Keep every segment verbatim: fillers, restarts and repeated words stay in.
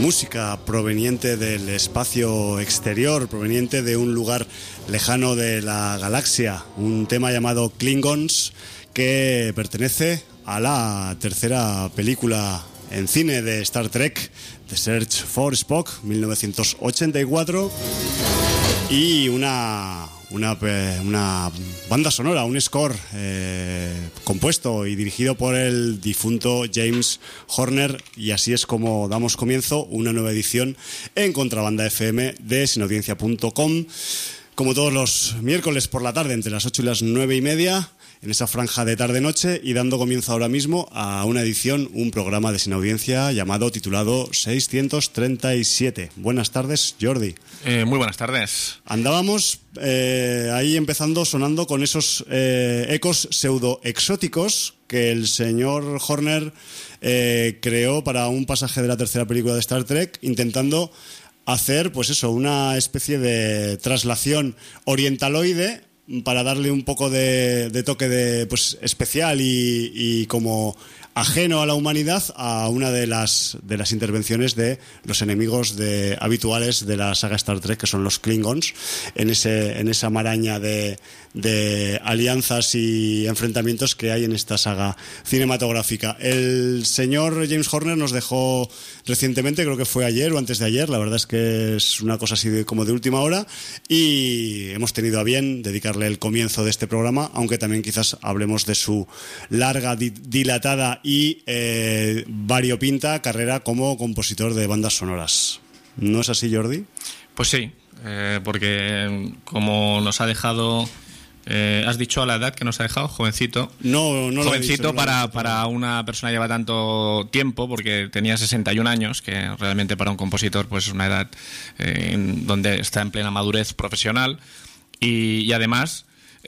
música proveniente del espacio exterior, proveniente de un lugar lejano de la galaxia, un tema llamado Klingons que pertenece a la tercera película en cine de Star Trek, The Search for Spock, mil novecientos ochenta y cuatro, y una, una, una banda sonora, un score eh, compuesto y dirigido por el difunto James Horner, y así es como damos comienzo una nueva edición en Contrabanda F M de sinaudiencia punto com, como todos los miércoles por la tarde entre las ocho y las nueve y media, en esa franja de tarde-noche, y dando comienzo ahora mismo a una edición, un programa de Sin Audiencia llamado, titulado seiscientos treinta y siete. Buenas tardes, Jordi. Eh, muy buenas tardes. Andábamos eh, ahí empezando sonando con esos eh, ecos pseudo-exóticos que el señor Horner eh, creó para un pasaje de la tercera película de Star Trek, intentando hacer, pues eso, una especie de traslación orientaloide para darle un poco de, de toque de, pues, especial y, y como ajeno a la humanidad a una de las de las intervenciones de los enemigos de, habituales de la saga Star Trek, que son los Klingons, en ese en esa maraña de, de alianzas y enfrentamientos que hay en esta saga cinematográfica. El señor James Horner nos dejó recientemente, creo que fue ayer o antes de ayer, la verdad es que es una cosa así de, como de última hora, y hemos tenido a bien dedicarle el comienzo de este programa, aunque también quizás hablemos de su larga, di, dilatada y eh, variopinta carrera como compositor de bandas sonoras. ¿No es así, Jordi? Pues sí, eh, porque como nos ha dejado, eh, has dicho a la edad que nos ha dejado, jovencito. No, no jovencito lo he dicho, para, no lo he dicho. para una persona que lleva tanto tiempo, porque tenía sesenta y un años, que realmente para un compositor pues es una edad eh, en donde está en plena madurez profesional, y, y además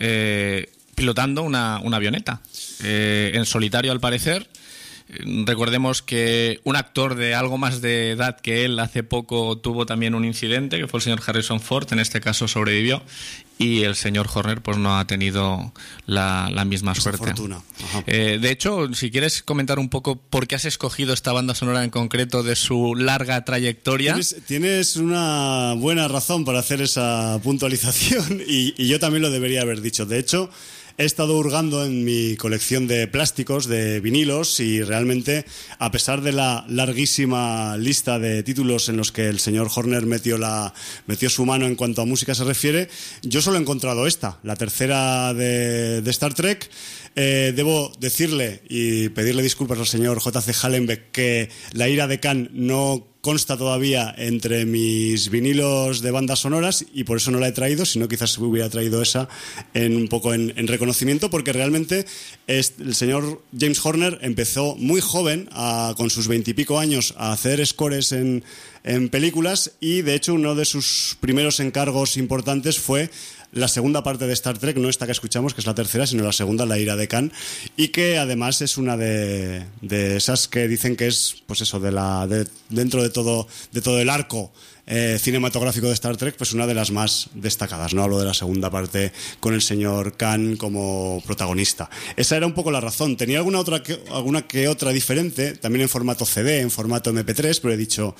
eh, pilotando una, una avioneta, eh, en solitario al parecer. Recordemos que un actor de algo más de edad que él hace poco tuvo también un incidente, que fue el señor Harrison Ford, en este caso sobrevivió, y el señor Horner pues no ha tenido la, la misma Esa suerte. fortuna. Eh, de hecho, si quieres comentar un poco por qué has escogido esta banda sonora en concreto de su larga trayectoria. Tienes, tienes una buena razón para hacer esa puntualización, y, y yo también lo debería haber dicho. De hecho, he estado hurgando en mi colección de plásticos, de vinilos, y realmente, a pesar de la larguísima lista de títulos en los que el señor Horner metió, la, metió su mano en cuanto a música se refiere, yo solo he encontrado esta, la tercera de, de Star Trek. Eh, debo decirle y pedirle disculpas al señor J C Hallenbeck que La ira de Khan no consta todavía entre mis vinilos de bandas sonoras, y por eso no la he traído, sino quizás hubiera traído esa en un poco en, en reconocimiento, porque realmente es, el señor James Horner empezó muy joven, a, con sus veintipico años, a hacer scores en, en películas, y de hecho uno de sus primeros encargos importantes fue la segunda parte de Star Trek, no esta que escuchamos, que es la tercera, sino la segunda, La ira de Khan, y que además es una de, de esas que dicen que es, pues eso, de la de, dentro de todo de todo el arco eh, cinematográfico de Star Trek, pues una de las más destacadas. No hablo de la segunda parte con el señor Khan como protagonista. Esa era un poco la razón. Tenía alguna otra que, alguna que otra diferente, también en formato C D, en formato eme pe tres, pero he dicho,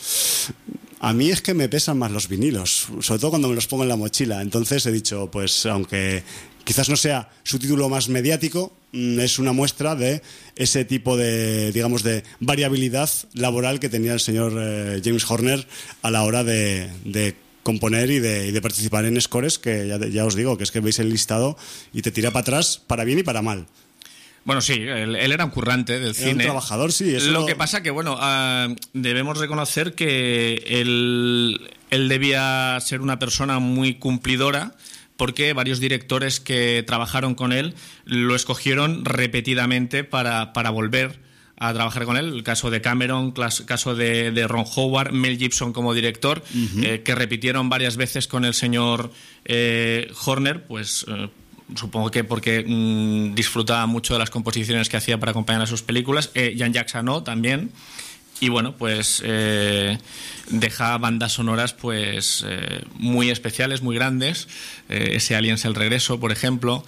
a mí es que me pesan más los vinilos, sobre todo cuando me los pongo en la mochila. Entonces he dicho, pues aunque quizás no sea su título más mediático, es una muestra de ese tipo de, digamos, de variabilidad laboral que tenía el señor eh, James Horner a la hora de, de componer y de, y de participar en scores, que ya, ya os digo, que es que veis el listado y te tira para atrás, para bien y para mal. Bueno, sí, él, él era un currante del era cine. Un trabajador, sí. Eso lo que pasa que, bueno, uh, debemos reconocer que él, él debía ser una persona muy cumplidora, porque varios directores que trabajaron con él lo escogieron repetidamente para, para volver a trabajar con él. El caso de Cameron, el caso de, de Ron Howard, Mel Gibson como director, uh-huh. eh, que repitieron varias veces con el señor eh, Horner, pues eh, supongo que porque mmm, disfrutaba mucho de las composiciones que hacía para acompañar a sus películas. eh, Jean-Jacques Annaud también. Y bueno, pues eh, deja bandas sonoras pues eh, muy especiales, muy grandes. Eh, ese Aliens el regreso, por ejemplo.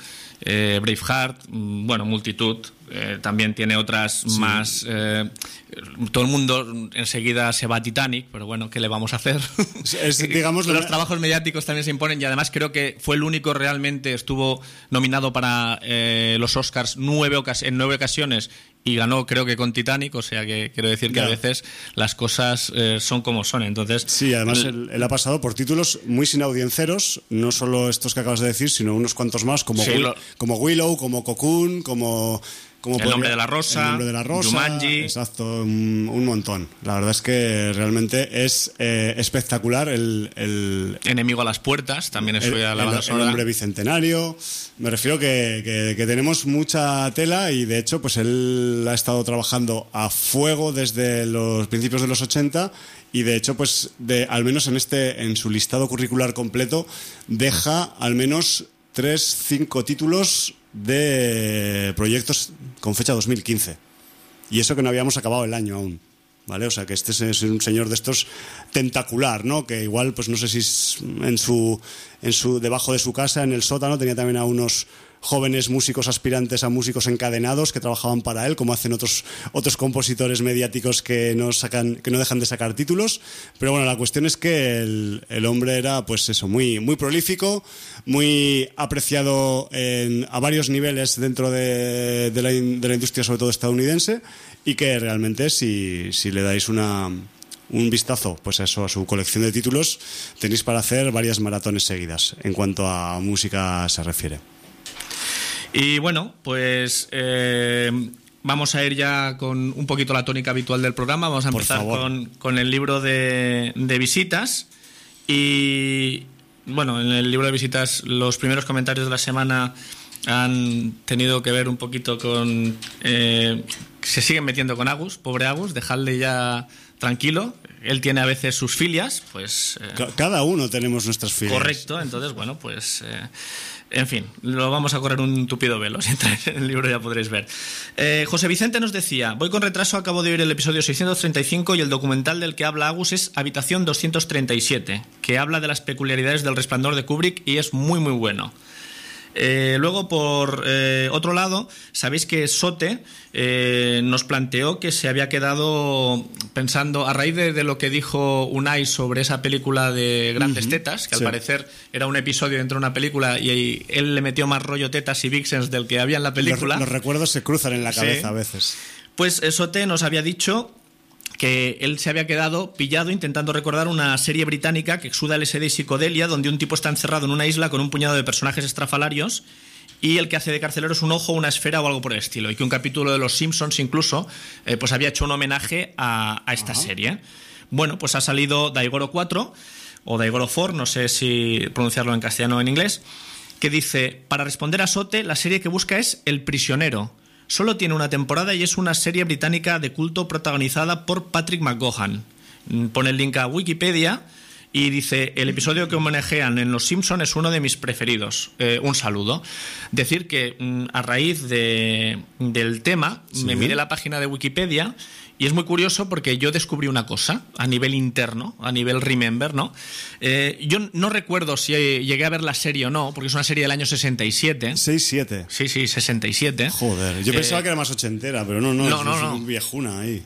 eh, Braveheart, bueno, multitud. Eh, también tiene otras sí. más... Eh, todo el mundo enseguida se va a Titanic, pero bueno, ¿qué le vamos a hacer? Es, digamos, los trabajos mediáticos también se imponen y además creo que fue el único realmente, estuvo nominado para eh, los Oscars nueve ocas- en nueve ocasiones y ganó creo que con Titanic, o sea que quiero decir que yeah. a veces las cosas eh, son como son. Entonces, sí, además él, él ha pasado por títulos muy sin audiencieros, no solo estos que acabas de decir, sino unos cuantos más, como, sí, Will, lo... como Willow, como Cocoon, como... Como el nombre de la rosa, el nombre de la rosa, Jumanji. Exacto, un, un montón. La verdad es que realmente es eh, espectacular el, el... Enemigo a las puertas, también es suya la banda sonora. El hombre bicentenario. Me refiero que, que, que tenemos mucha tela y de hecho pues él ha estado trabajando a fuego desde los principios de los ochenta y de hecho pues de, al menos en, este, en su listado curricular completo deja al menos tres, cinco títulos de proyectos con fecha dos mil quince y eso que no habíamos acabado el año aún, ¿vale? O sea que este es un señor de estos tentacular, ¿no? Que igual pues no sé si en su en su debajo de su casa en el sótano tenía también a unos jóvenes músicos aspirantes a músicos encadenados que trabajaban para él, como hacen otros otros compositores mediáticos que no sacan que no dejan de sacar títulos. Pero bueno, la cuestión es que el, el hombre era pues eso, muy muy prolífico, muy apreciado en, a varios niveles dentro de, de, la, de la industria, sobre todo estadounidense, y que realmente si, si le dais una un vistazo pues a eso, a su colección de títulos, tenéis para hacer varias maratones seguidas en cuanto a música se refiere. Y bueno, pues eh, vamos a ir ya con un poquito la tónica habitual del programa. Vamos a empezar con, con el libro de, de visitas. Y bueno, en el libro de visitas los primeros comentarios de la semana han tenido que ver un poquito con... Eh, se siguen metiendo con Agus, pobre Agus, dejadle ya tranquilo. Él tiene a veces sus filias, pues... Eh, Cada uno tenemos nuestras filias. Correcto, entonces, bueno, pues... Eh, en fin, lo vamos a correr un tupido velo. Si entráis en el libro ya podréis ver. Eh, José Vicente nos decía: voy con retraso, acabo de oír el episodio seiscientos treinta y cinco y el documental del que habla Agus es Habitación doscientos treinta y siete, que habla de las peculiaridades del Resplandor de Kubrick y es muy muy bueno. Eh, luego, por eh, otro lado, sabéis que Sote eh, nos planteó que se había quedado pensando, a raíz de, de lo que dijo Unai sobre esa película de Grandes uh-huh. Tetas, que al sí. parecer era un episodio dentro de una película y él le metió más rollo tetas y vixens del que había en la película. Los, los recuerdos se cruzan en la cabeza sí. a veces. Pues Sote nos había dicho que él se había quedado pillado intentando recordar una serie británica que exuda L S D y psicodelia, donde un tipo está encerrado en una isla con un puñado de personajes estrafalarios y el que hace de carcelero es un ojo, una esfera o algo por el estilo, y que un capítulo de Los Simpsons incluso eh, pues había hecho un homenaje a, a esta uh-huh. serie. Bueno, pues ha salido Daigoro cuatro o Daigoro cuatro, no sé si pronunciarlo en castellano o en inglés, que dice: para responder a Sote, la serie que busca es El prisionero. Solo tiene una temporada y es una serie británica de culto protagonizada por Patrick McGowan. Pone el link a Wikipedia y dice: el episodio que homenajean en Los Simpson es uno de mis preferidos. Eh, un saludo. Decir que a raíz de, del tema ¿sí? me miré la página de Wikipedia y es muy curioso porque yo descubrí una cosa a nivel interno, a nivel remember, ¿no? Eh, yo no recuerdo si llegué a ver la serie o no, porque es una serie del año sesenta y siete. sesenta y siete. Sí, sí, sesenta y siete. Joder, yo pensaba eh, que era más ochentera, pero no, no, no, es, no, es no. un viejuna ahí.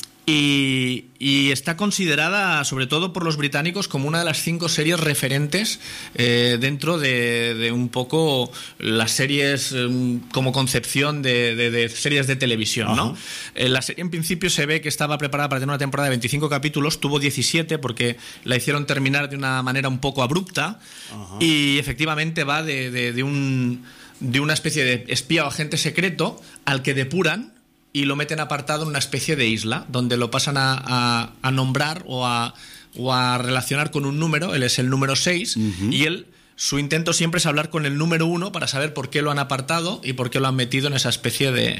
Y, y está considerada, sobre todo por los británicos, como una de las cinco series referentes eh, dentro de, de un poco las series eh, como concepción de, de, de series de televisión, ¿no? Eh, la serie en principio se ve que estaba preparada para tener una temporada de veinticinco capítulos, tuvo diecisiete porque la hicieron terminar de una manera un poco abrupta. Ajá. Y efectivamente va de, de, de, un, de una especie de espía o agente secreto al que depuran y lo meten apartado en una especie de isla, donde lo pasan a, a, a nombrar o a, o a relacionar con un número. Él es el número seis, uh-huh. y él, su intento siempre es hablar con el número uno para saber por qué lo han apartado y por qué lo han metido en esa especie de,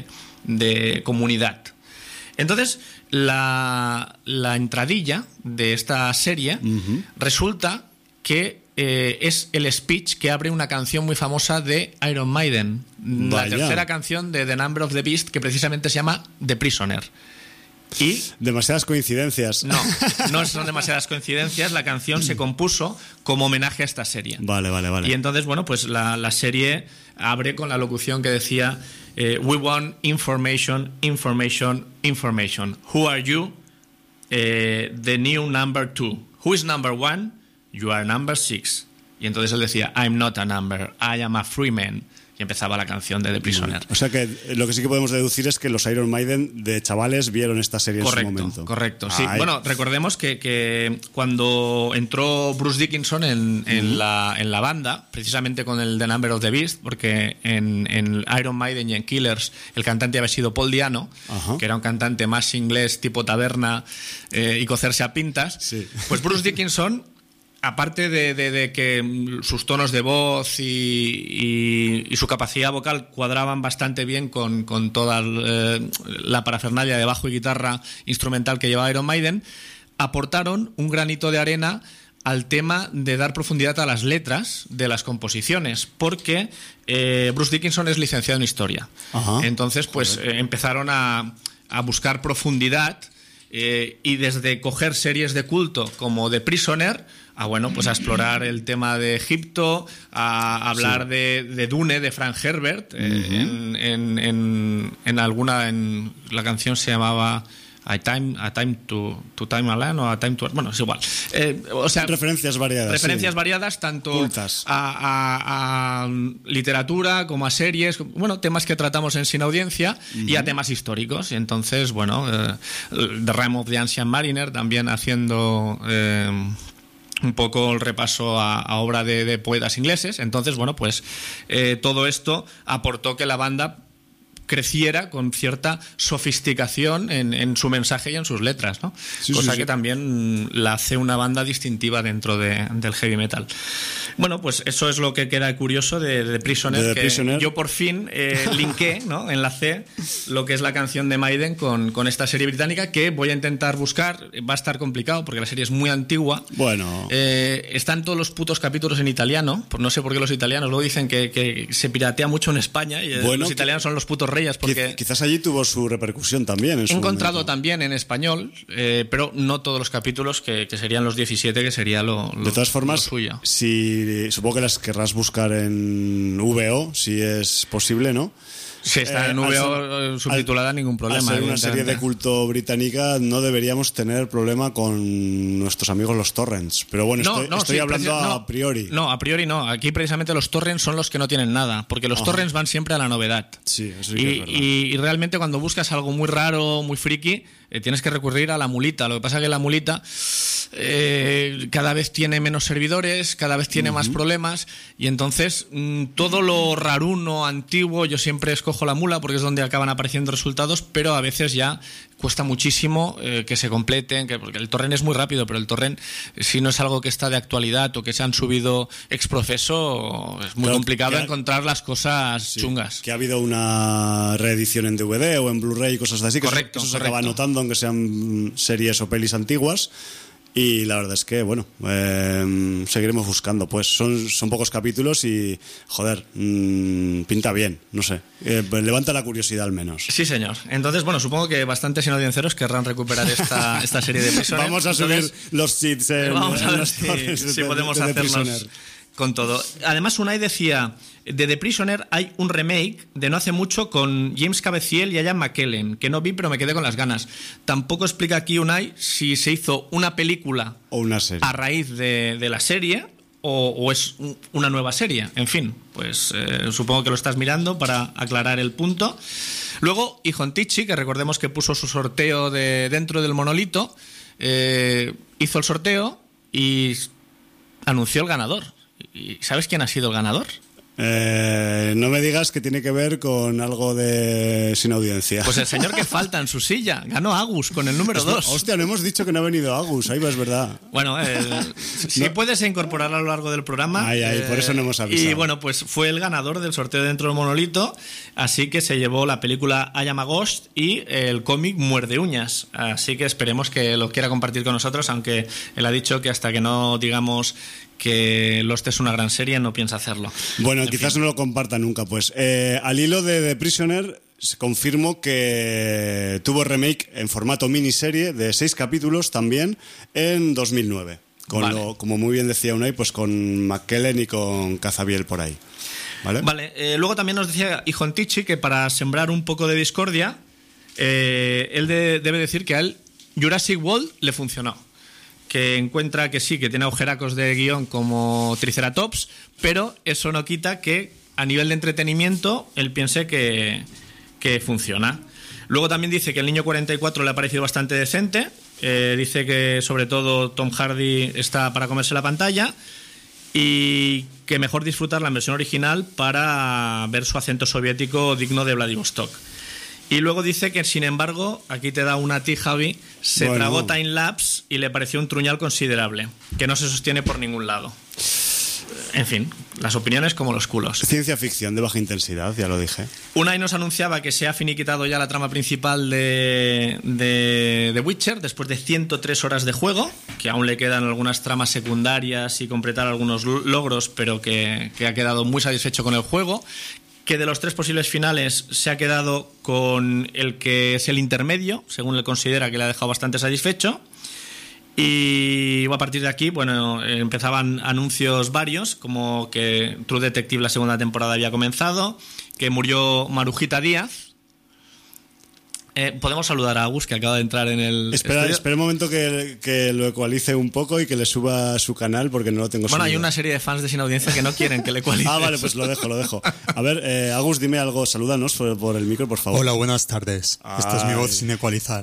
de comunidad. Entonces, la, la entradilla de esta serie uh-huh. resulta que eh, es el speech que abre una canción muy famosa de Iron Maiden. Vaya. La tercera canción de The Number of the Beast, que precisamente se llama The Prisoner. Y demasiadas coincidencias. No, no son demasiadas coincidencias. La canción se compuso como homenaje a esta serie. Vale, vale, vale. Y entonces, bueno, pues la, la serie abre con la locución que decía eh, We want information, information, information. Who are you? Eh, the new number two. Who is number one? You are number six. Y entonces él decía I'm not a number, I am a free man. Y empezaba la canción de The Prisoner. O sea que lo que sí que podemos deducir es que los Iron Maiden de chavales vieron esta serie correcto, en su momento. Correcto, sí. Ay. Bueno, recordemos que, que cuando entró Bruce Dickinson en, en, uh-huh. la, en la banda, precisamente con el The Number of the Beast, porque en, en Iron Maiden y en Killers el cantante había sido Paul Diano, uh-huh. que era un cantante más inglés tipo taberna eh, y cocerse a pintas, sí. Pues Bruce Dickinson... Aparte de, de, de que sus tonos de voz y, y, y su capacidad vocal cuadraban bastante bien con, con toda eh, la parafernalia de bajo y guitarra instrumental que llevaba Iron Maiden, aportaron un granito de arena al tema de dar profundidad a las letras de las composiciones, porque eh, Bruce Dickinson es licenciado en Historia. Ajá. Entonces, pues eh, empezaron a, a buscar profundidad eh, y desde coger series de culto como The Prisoner... a bueno, pues a explorar el tema de Egipto, a hablar sí. de, de Dune, de Frank Herbert, uh-huh. eh, en, en, en, en alguna, en la canción se llamaba A Time, a time to, to Time Alone o A Time to... Bueno, es igual. Eh, o sea, referencias variadas. Referencias sí. variadas, tanto a, a, a literatura como a series, bueno, temas que tratamos en Sin Audiencia uh-huh. y a temas históricos. Y entonces, bueno, eh, The Rime of the Ancient Mariner también haciendo... Eh, un poco el repaso a, a obra de, de poetas ingleses. Entonces, bueno, pues eh, todo esto aportó que la banda creciera con cierta sofisticación en, en su mensaje y en sus letras, ¿no? Sí, cosa sí, sí. que también la hace una banda distintiva dentro de, del heavy metal. Bueno, pues eso es lo que queda curioso de, de Prisoner, de que Prisoner. Yo por fin eh, linké, ¿no? Enlacé lo que es la canción de Maiden con, con esta serie británica, que voy a intentar buscar. Va a estar complicado porque la serie es muy antigua. Bueno. Eh, están todos los putos capítulos en italiano, pues no sé por qué los italianos luego dicen que, que se piratea mucho en España y bueno, los italianos son los putos reyes. Porque quizás allí tuvo su repercusión también. En he su encontrado momento. también en español, eh, pero no todos los capítulos, que, que serían los diecisiete, que sería lo, lo de todas formas, lo suyo. Si, supongo que las querrás buscar en V O, si es posible, ¿no? Si está eh, en V O ser, subtitulada, al, ningún problema. Al ser una serie de culto británica, no deberíamos tener problema con nuestros amigos los torrents. Pero bueno, no, estoy, no, estoy sí, hablando no, a priori. No, a priori no. Aquí precisamente los torrents son los que no tienen nada, porque los Ajá. torrents van siempre a la novedad. Sí, eso sí y, que es verdad. Y, y realmente cuando buscas algo muy raro, muy friki, eh, tienes que recurrir a la mulita. Lo que pasa es que la mulita eh, cada vez tiene menos servidores, cada vez tiene uh-huh. más problemas, y entonces mmm, todo lo raruno, antiguo, yo siempre escojo la mula porque es donde acaban apareciendo resultados, pero a veces ya cuesta muchísimo eh, que se completen, que, porque el torrent es muy rápido, pero el torrent, si no es algo que está de actualidad o que se han subido ex profeso, es muy claro, complicado ha, encontrar las cosas sí, chungas. Que ha habido una reedición en D V D o en Blu-ray y cosas así, que correcto, eso, eso se correcto. acaba notando, aunque sean series o pelis antiguas. Y la verdad es que, bueno, eh, seguiremos buscando. Pues son, son pocos capítulos y, joder, mmm, pinta bien, no sé. Eh, levanta la curiosidad al menos. Sí, señor. Entonces, bueno, supongo que bastantes sinaudiencianos querrán recuperar esta, esta serie de Prisoner. Vamos a subir Entonces, los cheats en, vamos a en ver los si, torres si de, podemos de, de hacernos con todo. Además, Unai decía, de The Prisoner hay un remake de no hace mucho con James Caviezel y Ian McKellen, que no vi pero me quedé con las ganas. Tampoco explica aquí Unai si se hizo una película o una serie a raíz de, de la serie o, o es una nueva serie. En fin, pues eh, supongo que lo estás mirando para aclarar el punto. Luego, Ijon Tichy, que recordemos que puso su sorteo de dentro del monolito, eh, hizo el sorteo y anunció el ganador. ¿Y sabes quién ha sido el ganador? Eh, no me digas que tiene que ver con algo de Sin Audiencia. Pues el señor que falta en su silla. Ganó Agus con el número dos. Hostia, no hemos dicho que no ha venido Agus. Ahí va, es verdad. Bueno, eh, si no. puedes incorporar a lo largo del programa. Ay, ay, eh, por eso no hemos avisado. Y bueno, pues fue el ganador del sorteo dentro del monolito. Así que se llevó la película I Am a Ghost y el cómic Muerde Uñas. Así que esperemos que lo quiera compartir con nosotros, aunque él ha dicho que hasta que no digamos que Lost es una gran serie no piensa hacerlo. Bueno, en quizás fin. no lo comparta nunca, pues. Eh, al hilo de The Prisoner, confirmo que tuvo remake en formato miniserie de seis capítulos también en dos mil nueve. Con vale. lo, como muy bien decía Unai, pues con McKellen y con Cazabiel por ahí. Vale, vale eh, luego también nos decía Ijon Tichi que para sembrar un poco de discordia, eh, él de, debe decir que a él Jurassic World le funcionó. Que encuentra que sí, que tiene agujeracos de guión como Triceratops, pero eso no quita que a nivel de entretenimiento él piense que, que funciona. Luego también dice que El Niño cuarenta y cuatro le ha parecido bastante decente. Eh, dice que sobre todo Tom Hardy está para comerse la pantalla y que mejor disfrutar la versión original para ver su acento soviético digno de Vladivostok. Y luego dice que, sin embargo, aquí te da una a ti, Javi, se bueno. tragó Time-Lapse y le pareció un truñal considerable, que no se sostiene por ningún lado. En fin, las opiniones como los culos. Ciencia ficción de baja intensidad, ya lo dije. Unai nos anunciaba que se ha finiquitado ya la trama principal de, de, de Witcher después de ciento tres horas de juego, que aún le quedan algunas tramas secundarias y completar algunos logros, pero que, que ha quedado muy satisfecho con el juego, que de los tres posibles finales se ha quedado con el que es el intermedio, según él considera que le ha dejado bastante satisfecho. Y a partir de aquí, bueno, empezaban anuncios varios, como que True Detective la segunda temporada había comenzado, que murió Marujita Díaz. Eh, Podemos saludar a Agus, que acaba de entrar en el Espera, estudio. espera un momento que, que lo ecualice un poco y que le suba a su canal, porque no lo tengo Bueno, subido. Hay una serie de fans de Sin Audiencia que no quieren que le ecualice. Ah, vale, pues lo dejo, lo dejo. A ver, eh, Agus, dime algo, salúdanos por, por el micro, por favor. Hola, buenas tardes. Ay. Esta es mi voz sin ecualizar.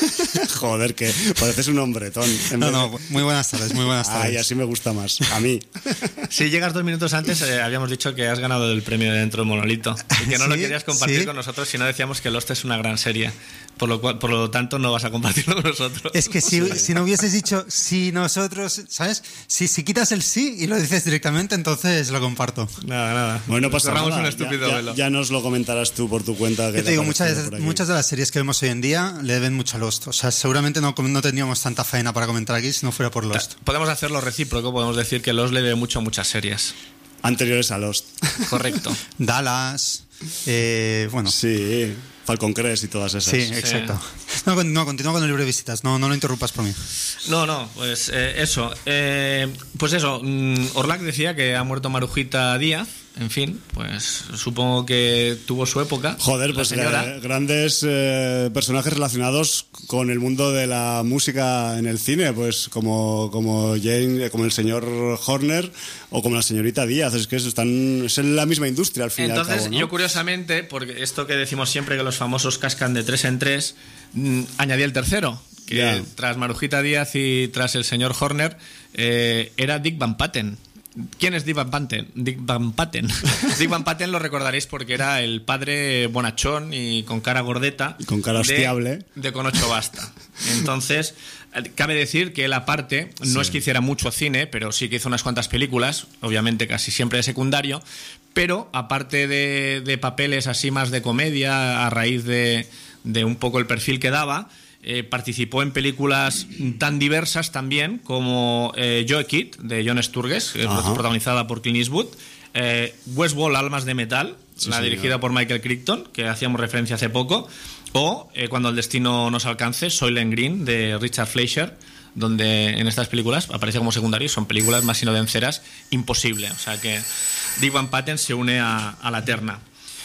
Joder, que pareces un hombretón. No, no, muy buenas tardes, muy buenas tardes. Ay, así me gusta más, a mí. Si llegas dos minutos antes, eh, habíamos dicho que has ganado el premio de Dentro del Monolito y que no ¿Sí? lo querías compartir ¿Sí? con nosotros, si no decíamos que Lost es una gran serie. Por lo cual, por lo tanto, no vas a compartirlo con nosotros. Es que si, si no hubieses dicho si nosotros, ¿sabes? Si, si quitas el sí y lo dices directamente, entonces lo comparto. Nada, nada. Bueno, pues cerramos un estúpido ya, velo. Ya, ya nos lo comentarás tú por tu cuenta. Que Yo te digo, muchas, muchas de las series que vemos hoy en día le deben mucho a Lost. O sea, seguramente no, no tendríamos tanta faena para comentar aquí si no fuera por Lost. Podemos hacerlo recíproco, podemos decir que Lost le debe mucho a muchas series. Anteriores a Lost. Correcto. Dallas, eh, bueno. Sí, Falcon Crest y todas esas. Sí, exacto. Sí. No, no, continúa con el libro de visitas, no, no lo interrumpas por mí. No, no, pues eh, eso. Eh, pues eso, mm, Orlac decía que ha muerto Marujita Díaz. En fin, pues supongo que tuvo su época. Joder, pues eh, grandes eh, personajes relacionados con el mundo de la música en el cine, pues como, como Jane, como el señor Horner o como la señorita Díaz. Es que eso están, es en la misma industria al fin Entonces, y al cabo, ¿no? Yo curiosamente, porque esto que decimos siempre que los famosos cascan de tres en tres, mmm, añadí el tercero, que yeah. tras Marujita Díaz y tras el señor Horner eh, era Dick Van Patten. ¿Quién es Dick Van Patten? Dick Van Patten. Dick Van Patten lo recordaréis porque era el padre bonachón y con cara gordeta. Y con cara hostiable. De, de Con ocho basta. Entonces, cabe decir que él aparte, no sí. es que hiciera mucho cine, pero sí que hizo unas cuantas películas, obviamente casi siempre de secundario, pero aparte de, de papeles así más de comedia, a raíz de, de un poco el perfil que daba, Eh, participó en películas tan diversas también como eh, Joe Kidd, de John Sturges, eh, protagonizada por Clint Eastwood, eh, Westworld, Almas de Metal, sí, la señor. dirigida por Michael Crichton, que hacíamos referencia hace poco, o eh, Cuando el destino nos alcance, Soylent Green, de Richard Fleischer, donde en estas películas aparece como secundario. Son películas más sinovenceras imposible, o sea que Dick Van Patten se une a, a la terna.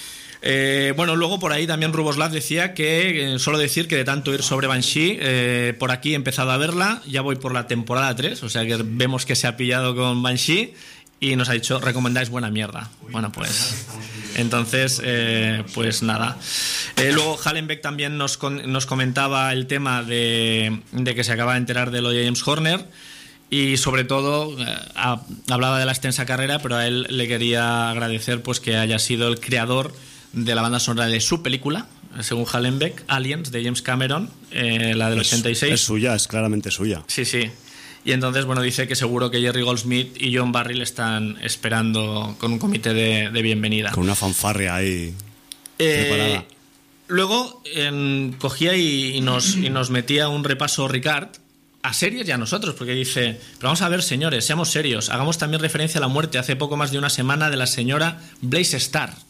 Eh, bueno, luego por ahí también Ruboslav decía que eh, solo decir que de tanto ir sobre Banshee, eh, por aquí he empezado a verla, ya voy por la temporada tres, o sea que vemos que se ha pillado con Banshee y nos ha dicho, recomendáis buena mierda. Bueno, pues entonces, eh, pues nada. Eh, luego Hallenbeck también nos, con, nos comentaba el tema de, de que se acaba de enterar de lo de James Horner. Y sobre todo eh, a, hablaba de la extensa carrera, pero a él le quería agradecer pues que haya sido el creador de la banda sonora de su película, según Hallenbeck, Aliens, de James Cameron, eh, la del es, ochenta y seis. Es suya, es claramente suya. Sí, sí. Y entonces, bueno, dice que seguro que Jerry Goldsmith y John Barry le están esperando con un comité de, de bienvenida. Con una fanfarria ahí eh, preparada. Luego en, cogía y, y, nos, y nos metía un repaso Ricard a series y a nosotros, porque dice, pero vamos a ver, señores, seamos serios, hagamos también referencia a la muerte hace poco más de una semana de la señora Blaze Starr,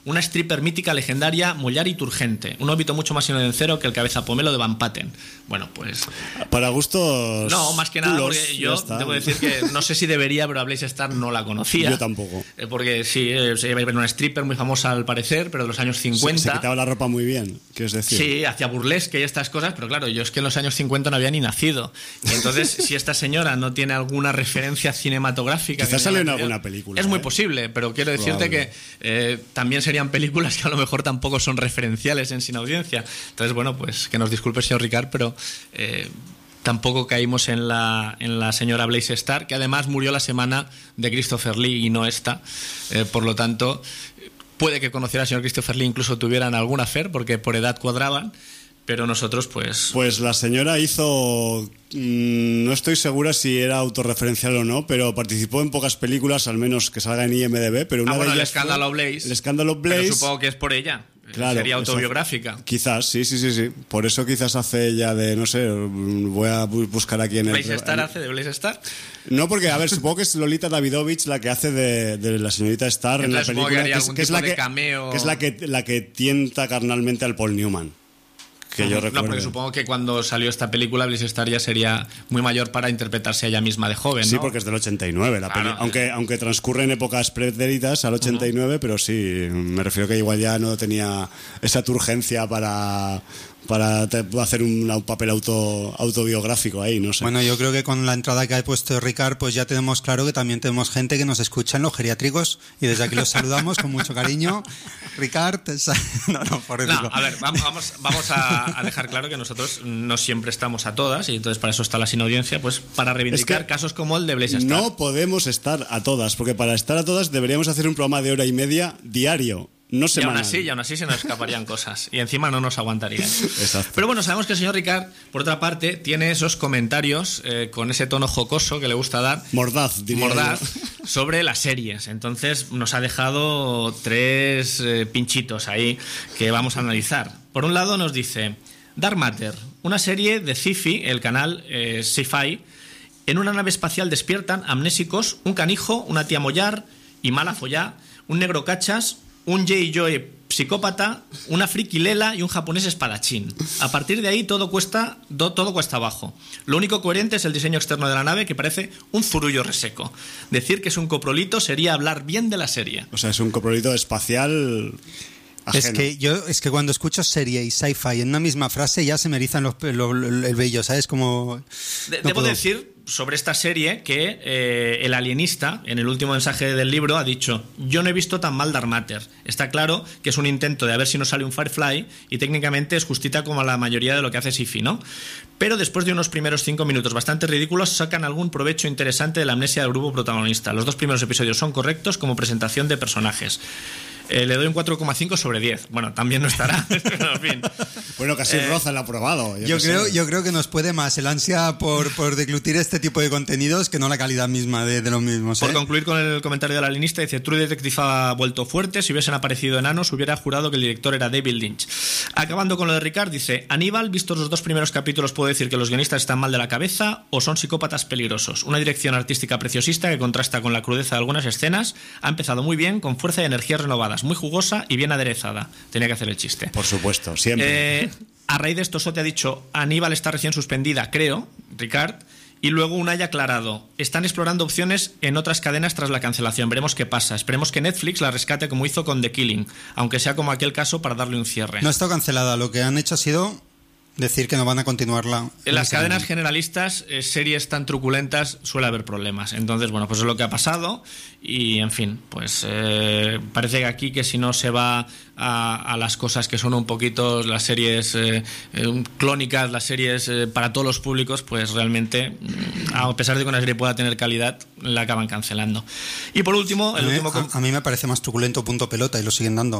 una stripper mítica legendaria, Mollar y Turgente, un óbito mucho más inocencero que el cabeza pomelo de Van Patten. Bueno, pues... Para gustos... No, más que nada, culos, porque yo debo decir que no sé si debería, pero a Blaze Starr no la conocía. Yo tampoco. Eh, porque sí, eh, era una stripper muy famosa al parecer, pero de los años cincuenta. Se, se quitaba la ropa muy bien, ¿quieres decir? Sí, hacía burlesque y estas cosas, pero claro, yo es que en los años cincuenta no había ni nacido. Y entonces, si esta señora no tiene alguna referencia cinematográfica... Quizás sale en alguna película. Es muy ¿eh? posible, pero quiero decirte Probable. que eh, también serían películas que a lo mejor tampoco son referenciales en Sin Audiencia. Entonces, bueno, pues que nos disculpe, señor Ricard, pero... Eh, tampoco caímos en la, en la señora Blaze Starr, que además murió la semana de Christopher Lee y no esta. Eh, por lo tanto, puede que conociera al señor Christopher Lee, incluso tuvieran algún affair, porque por edad cuadraban, pero nosotros pues... Pues la señora hizo... Mmm, no estoy segura si era autorreferencial o no, pero participó en pocas películas, al menos que salga en I M D B, pero una ah, bueno, de el ellas escándalo fue, Blaze. El escándalo Blaze. Pero supongo que es por ella. Claro, sería autobiográfica. Eso, quizás, sí, sí, sí, sí. Por eso quizás hace ella de, no sé, voy a buscar aquí en el... ¿Blaze Starr hace de Blaze Starr? No, porque, a ver, supongo que es Lolita Davidovich la que hace de, de la señorita Starr en la película, que, que, es, que, es la que, cameo... que es la que la que tienta carnalmente al Paul Newman. Que uh-huh. yo recuerdo. No, porque supongo que cuando salió esta película, Blaze Starr ya sería muy mayor para interpretarse a ella misma de joven, ¿no? Sí, porque es del ochenta y nueve la claro, peli. Aunque, aunque transcurre en épocas pretéritas al ochenta y nueve, uh-huh. pero sí, me refiero que igual ya no tenía esa turgencia para... para hacer un, un papel auto, autobiográfico ahí, no sé. Bueno, yo creo que con la entrada que ha puesto Ricard, pues ya tenemos claro que también tenemos gente que nos escucha en los geriátricos y desde aquí los saludamos con mucho cariño. Ricard, no, no, por no, a ver, vamos, vamos a, a dejar claro que nosotros no siempre estamos a todas y entonces para eso está la Sin Audiencia, pues para reivindicar es que casos como el de Blaze Starr. No podemos estar a todas, porque para estar a todas deberíamos hacer un programa de hora y media diario. No y aún así, y aún así se nos escaparían cosas y encima no nos aguantarían. Exacto. Pero bueno, sabemos que el señor Ricard, por otra parte, tiene esos comentarios eh, con ese tono jocoso que le gusta dar, mordaz, diría mordaz yo. sobre las series. Entonces nos ha dejado tres eh, pinchitos ahí que vamos a analizar. Por un lado nos dice Dark Matter, una serie de Sci-Fi, el canal eh, Sci-Fi. En una nave espacial despiertan amnésicos un canijo, una tía Mollar y mala follá, un negro cachas, un J-Joy psicópata, una friki lela y un japonés espadachín. A partir de ahí todo cuesta, do, todo cuesta abajo. Lo único coherente es el diseño externo de la nave, que parece un zurullo reseco. Decir que es un coprolito sería hablar bien de la serie. O sea, es un coprolito espacial... ajeno. Es que yo es que cuando escucho serie y sci-fi en una misma frase ya se me erizan los, los, los, el vello, ¿sabes? Como... De, no debo puedo. decir sobre esta serie que eh, el alienista, en el último mensaje del libro, ha dicho: yo no he visto tan mal Dark Matter. Está claro que es un intento de a ver si nos sale un Firefly y técnicamente es justita como la mayoría de lo que hace Sci-Fi, ¿no? Pero después de unos primeros cinco minutos bastante ridículos, sacan algún provecho interesante de la amnesia del grupo protagonista. Los dos primeros episodios son correctos como presentación de personajes. Eh, le doy un cuatro coma cinco sobre diez. Bueno, también no estará, pero en fin. Bueno, casi Eh, roza el aprobado. Yo creo, yo creo que nos puede más el ansia por, por deglutir este tipo de contenidos que no la calidad misma de, de los mismos. Por ¿eh? concluir con el comentario del alienista, dice: True Detective ha vuelto fuerte. Si hubiesen aparecido enanos, hubiera jurado que el director era David Lynch. Acabando con lo de Ricard, dice: Aníbal, vistos los dos primeros capítulos, puedo decir que los guionistas están mal de la cabeza o son psicópatas peligrosos. Una dirección artística preciosista que contrasta con la crudeza de algunas escenas. Ha empezado muy bien, con fuerza y energías renovadas, muy jugosa y bien aderezada. Tenía que hacer el chiste. Por supuesto, siempre. Eh, a raíz de esto, Sote ha dicho: Aníbal está recién suspendida, creo, Ricard. Y luego Unai ha aclarado: están explorando opciones en otras cadenas tras la cancelación. Veremos qué pasa. Esperemos que Netflix la rescate como hizo con The Killing, aunque sea como aquel caso, para darle un cierre. No está cancelada. Lo que han hecho ha sido decir que no van a continuarla. En las cadenas generalistas, eh, series tan truculentas, suele haber problemas. Entonces, bueno, pues es lo que ha pasado. Y, en fin, pues eh, parece que aquí que si no se va a, a las cosas que son un poquito las series eh, eh, clónicas, las series eh, para todos los públicos, pues realmente, a pesar de que una serie pueda tener calidad, la acaban cancelando. Y por último, el a, mí, último... a, a mí me parece más truculento Punto Pelota y lo siguen dando.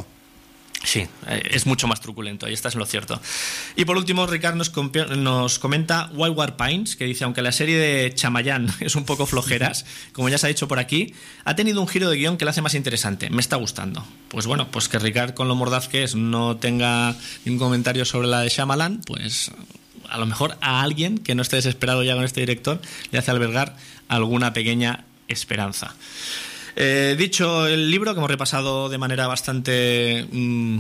Sí, es mucho más truculento, ahí estás en lo cierto. Y por último, Ricard nos, nos comenta Wildward Pines, que dice: aunque la serie de Chamayán es un poco flojeras, como ya se ha dicho por aquí, ha tenido un giro de guión que la hace más interesante. Me está gustando. Pues bueno, pues que Ricard, con lo mordaz que es, no tenga ningún comentario sobre la de Shyamalan, pues a lo mejor a alguien que no esté desesperado ya con este director le hace albergar alguna pequeña esperanza. Eh, dicho el libro, que hemos repasado de manera bastante mmm,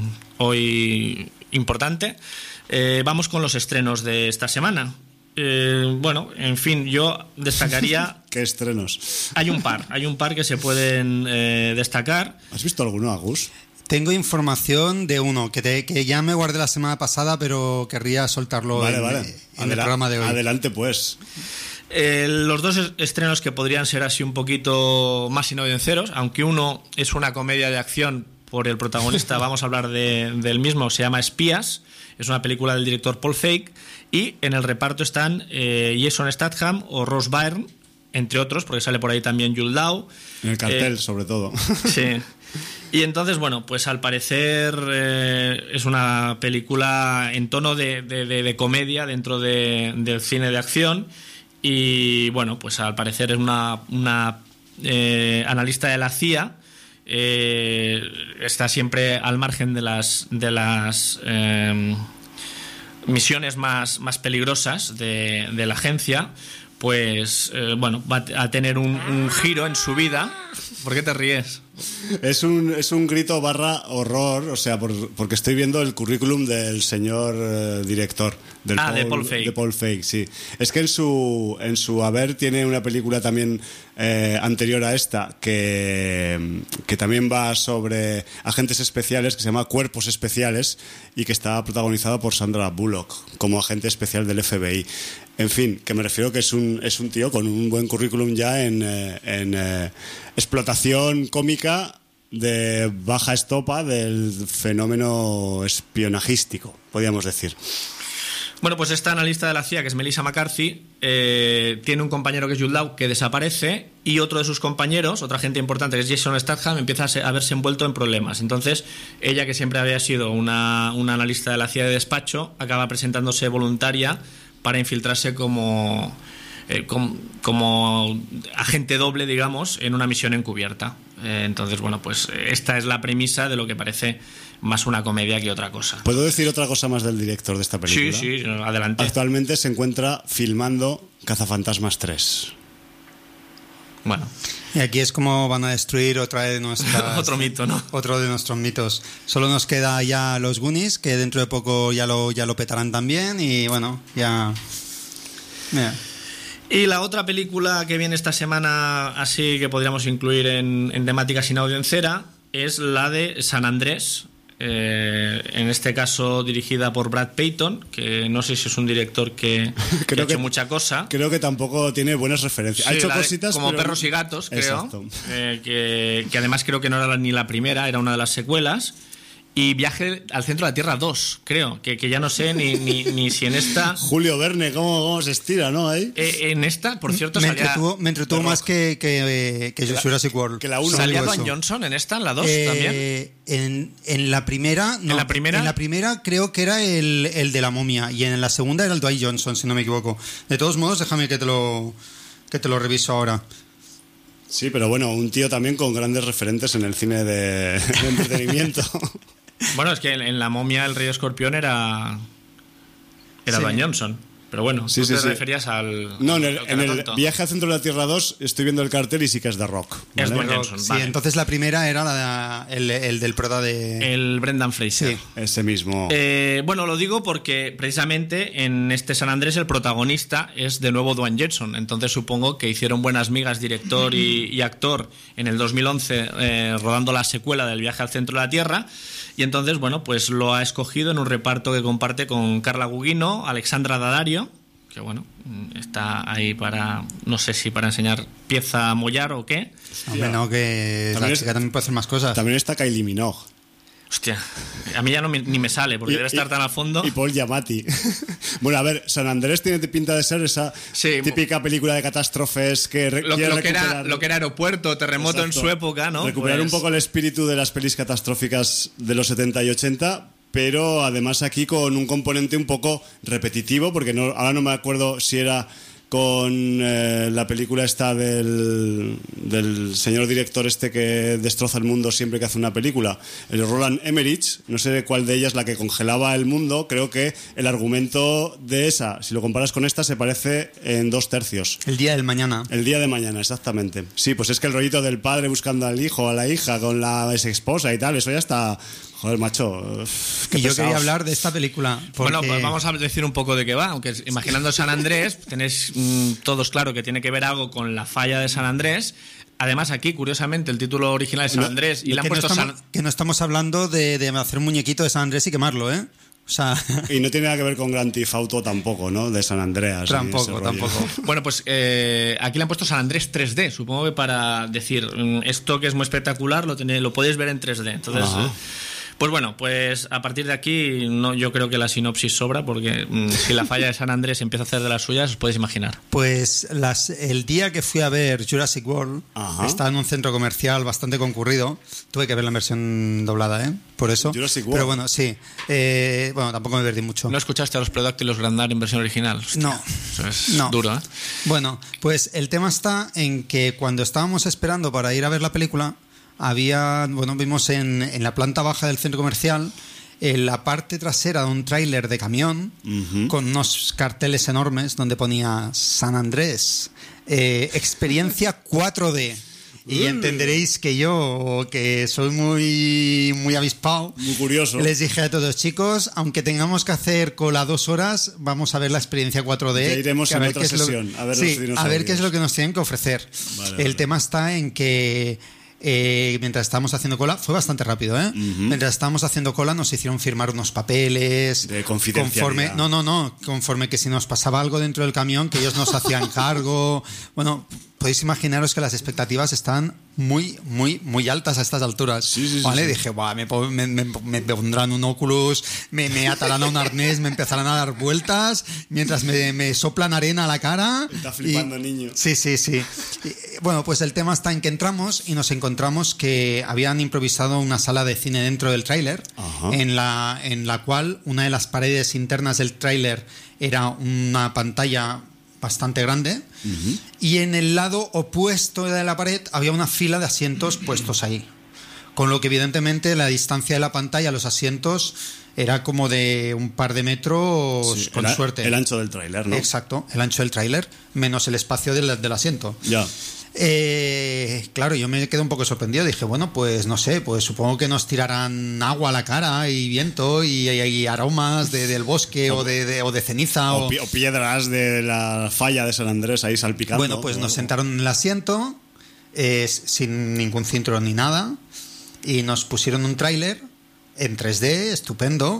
hoy importante, eh, vamos con los estrenos de esta semana. Eh, bueno, en fin, yo destacaría... ¿Qué estrenos? Hay un par, hay un par que se pueden eh, destacar. ¿Has visto alguno, Agus? Tengo información de uno que, te, que ya me guardé la semana pasada, pero querría soltarlo vale, en, vale. en Adela- el programa de hoy. Adelante, pues. Eh, los dos estrenos que podrían ser así un poquito más sinovenceros, aunque uno es una comedia de acción por el protagonista, vamos a hablar de, del mismo, se llama Espías, es una película del director Paul Feig, y en el reparto están eh, Jason Statham o Ross Byrne, entre otros, porque sale por ahí también Jude Law. En el cartel, eh, sobre todo. Sí. Y entonces, bueno, pues al parecer eh, es una película en tono de, de, de, de comedia dentro de, del cine de acción. Y bueno, pues al parecer es una, una eh, analista de la C I A. Eh, está siempre al margen de las de las eh, misiones más, más peligrosas de, de la agencia. Pues eh, bueno, va a tener un, un giro en su vida. ¿Por qué te ríes? Es un, es un grito barra horror, o sea, por, porque estoy viendo el currículum del señor eh, director. Del ah, Paul, de Paul Feig. De Paul Feig, sí. Es que en su, en su haber tiene una película también eh, anterior a esta que, que también va sobre agentes especiales, que se llama Cuerpos Especiales, y que está protagonizada por Sandra Bullock como agente especial del F B I. En fin, que me refiero que es un, es un tío con un buen currículum ya en, eh, en eh, explotación cómica de baja estopa del fenómeno espionajístico, podríamos decir. Bueno, pues esta analista de la C I A, que es Melissa McCarthy, eh, tiene un compañero que es Jude Law, que desaparece, y otro de sus compañeros, otra gente importante, que es Jason Statham, empieza a verse envuelto en problemas. Entonces, ella, que siempre había sido una, una analista de la C I A de despacho, acaba presentándose voluntaria para infiltrarse como, eh, como, como agente doble, digamos, en una misión encubierta. Eh, entonces, bueno, pues esta es la premisa de lo que parece más una comedia que otra cosa. ¿Puedo decir otra cosa más del director de esta película? Sí, sí, adelante. Actualmente se encuentra filmando Cazafantasmas tres. Bueno. Y aquí es como van a destruir otra de nuestras... Otro mito, ¿no? Otro de nuestros mitos. Solo nos queda ya los Goonies, que dentro de poco ya lo, ya lo petarán también, y bueno, ya... Mira. Y la otra película que viene esta semana, así que podríamos incluir en, en temática sin audiencera, es la de San Andrés, eh, en este caso dirigida por Brad Peyton, que no sé si es un director que, que ha hecho que, mucha cosa. Creo que tampoco tiene buenas referencias. Sí, ha hecho de, cositas, como pero... Perros y Gatos, creo, eh, que, que además creo que no era ni la primera, era una de las secuelas. Y Viaje al Centro de la Tierra dos, creo, que, que ya no sé ni, ni, ni si en esta... Julio Verne, ¿cómo, cómo se estira, no? ¿Eh? Eh, en esta, por cierto, me salía... Entretuvo, me entretuvo más que, que, que la, Jurassic World. Que la uno. ¿Salía Dwayne Johnson en esta, en la dos eh, también? En, en la primera... No, ¿En la primera? En la primera creo que era el, el de la momia, y en la segunda era el Dwayne Johnson, si no me equivoco. De todos modos, déjame que te lo, que te lo reviso ahora. Sí, pero bueno, un tío también con grandes referentes en el cine de, de entretenimiento. Bueno, es que en La momia el rey escorpión era era sí. Dwayne Johnson. Pero bueno, sí, tú sí, te sí. referías al... No, en el, al en el Viaje al Centro de la Tierra dos estoy viendo el cartel y sí que es de Rock. ¿vale? Es Dwayne Johnson, sí, vale. Entonces la primera era la, el, el del prota de... El Brendan Fraser. Sí. Ese mismo. Eh, bueno, lo digo porque precisamente en este San Andrés el protagonista es de nuevo Dwayne Johnson. Entonces supongo que hicieron buenas migas director y, y actor en el dos mil once eh, rodando la secuela del Viaje al Centro de la Tierra. Y entonces, bueno, pues lo ha escogido en un reparto que comparte con Carla Gugino, Alexandra Daddario, que bueno, está ahí para, no sé si para enseñar pieza a mollar o qué. Hombre, no, que también la es, chica también puede hacer más cosas. También está Kylie Minogue. Hostia, a mí ya no me, ni me sale porque y, debe estar tan al fondo. Y Paul Giamatti. Bueno, a ver, San Andrés tiene pinta de ser esa sí, típica película de catástrofes que re- lo, quiere lo que era lo que era aeropuerto, terremoto. Exacto. En su época, ¿no? Recuperar pues... un poco el espíritu de las pelis catastróficas de los setenta y ochenta, pero además aquí con un componente un poco repetitivo, porque no, ahora no me acuerdo si era con eh, la película esta del, del señor director este que destroza el mundo siempre que hace una película, el Roland Emmerich, no sé cuál de ellas la que congelaba el mundo. Creo que el argumento de esa, si lo comparas con esta, se parece en dos tercios. El día del mañana. El día de mañana, exactamente. Sí, pues es que el rollito del padre buscando al hijo, a la hija, con la ex esposa y tal, eso ya está... Joder, macho, qué y yo pesados. quería hablar de esta película. Porque... Bueno, pues vamos a decir un poco de qué va. Aunque imaginando San Andrés, tenéis mmm, todos claro que tiene que ver algo con la falla de San Andrés. Además, aquí, curiosamente, el título original es San Andrés y no, le han que puesto no estamos, San... Que no estamos hablando de, de hacer un muñequito de San Andrés y quemarlo, ¿eh? O sea... Y no tiene nada que ver con Grand Theft Auto tampoco, ¿no? De San Andreas. Tampoco, tampoco. Bueno, pues eh, aquí le han puesto San Andrés tres D, supongo que para decir, esto que es muy espectacular lo, tenéis, lo podéis ver en tres D. Entonces... Ajá. Pues bueno, pues a partir de aquí no, yo creo que la sinopsis sobra, porque mmm, si la falla de San Andrés empieza a hacer de las suyas, os podéis imaginar. Pues las, el día que fui a ver Jurassic World, Ajá. estaba en un centro comercial bastante concurrido. Tuve que ver la versión doblada, ¿eh? Por eso. Jurassic World. Pero bueno, sí. Eh, bueno, tampoco me perdí mucho. ¿No escuchaste a los Predáctilos grandar en versión original? Hostia, no. Eso es no. duro, ¿eh? Bueno, pues el tema está en que cuando estábamos esperando para ir a ver la película, había, bueno, vimos en, en la planta baja del centro comercial, en la parte trasera de un tráiler de camión, uh-huh. con unos carteles enormes donde ponía San Andrés, eh, experiencia cuatro D. Y entenderéis que yo, que soy muy, muy avispado, muy curioso, les dije a todos, chicos, aunque tengamos que hacer cola dos horas, vamos a ver la experiencia cuatro D. Ya iremos en otra sesión, lo, a ver sí, los dinosaurios. A ver qué es lo que nos tienen que ofrecer. Vale, El vale. tema está en que... Eh, mientras estábamos haciendo cola, fue bastante rápido, ¿eh? Uh-huh. Mientras estábamos haciendo cola nos hicieron firmar unos papeles de confidencialidad. Conforme, no, no, no, conforme que si nos pasaba algo dentro del camión, que ellos nos hacían cargo. Bueno, podéis imaginaros que las expectativas están muy, muy, muy altas a estas alturas. Sí, sí, ¿Vale? Sí, sí. Dije, Buah, me, me, me, me pondrán un Oculus, me, me atarán a un arnés, me empezarán a dar vueltas mientras me, me soplan arena a la cara. Está flipando, y, niño. Sí, sí, sí. Y, bueno, pues el tema está en que entramos y nos encontramos que habían improvisado una sala de cine dentro del tráiler, en la, en la cual una de las paredes internas del tráiler era una pantalla bastante grande, uh-huh. y en el lado opuesto de la pared había una fila de asientos puestos ahí, con lo que evidentemente la distancia de la pantalla a los asientos era como de un par de metros, sí, con el, suerte. El ancho del tráiler, ¿no? Exacto, el ancho del tráiler menos el espacio del, del asiento. Ya. Eh, claro, yo me quedé un poco sorprendido. Dije, bueno, pues no sé, pues supongo que nos tirarán agua a la cara y viento y, y, y aromas de, del bosque o, o, de, de, o de ceniza. O, o... o piedras de la falla de San Andrés ahí salpicando. Bueno, pues nos sentaron en el asiento, eh, sin ningún cinturón ni nada, y nos pusieron un tráiler en tres D, estupendo.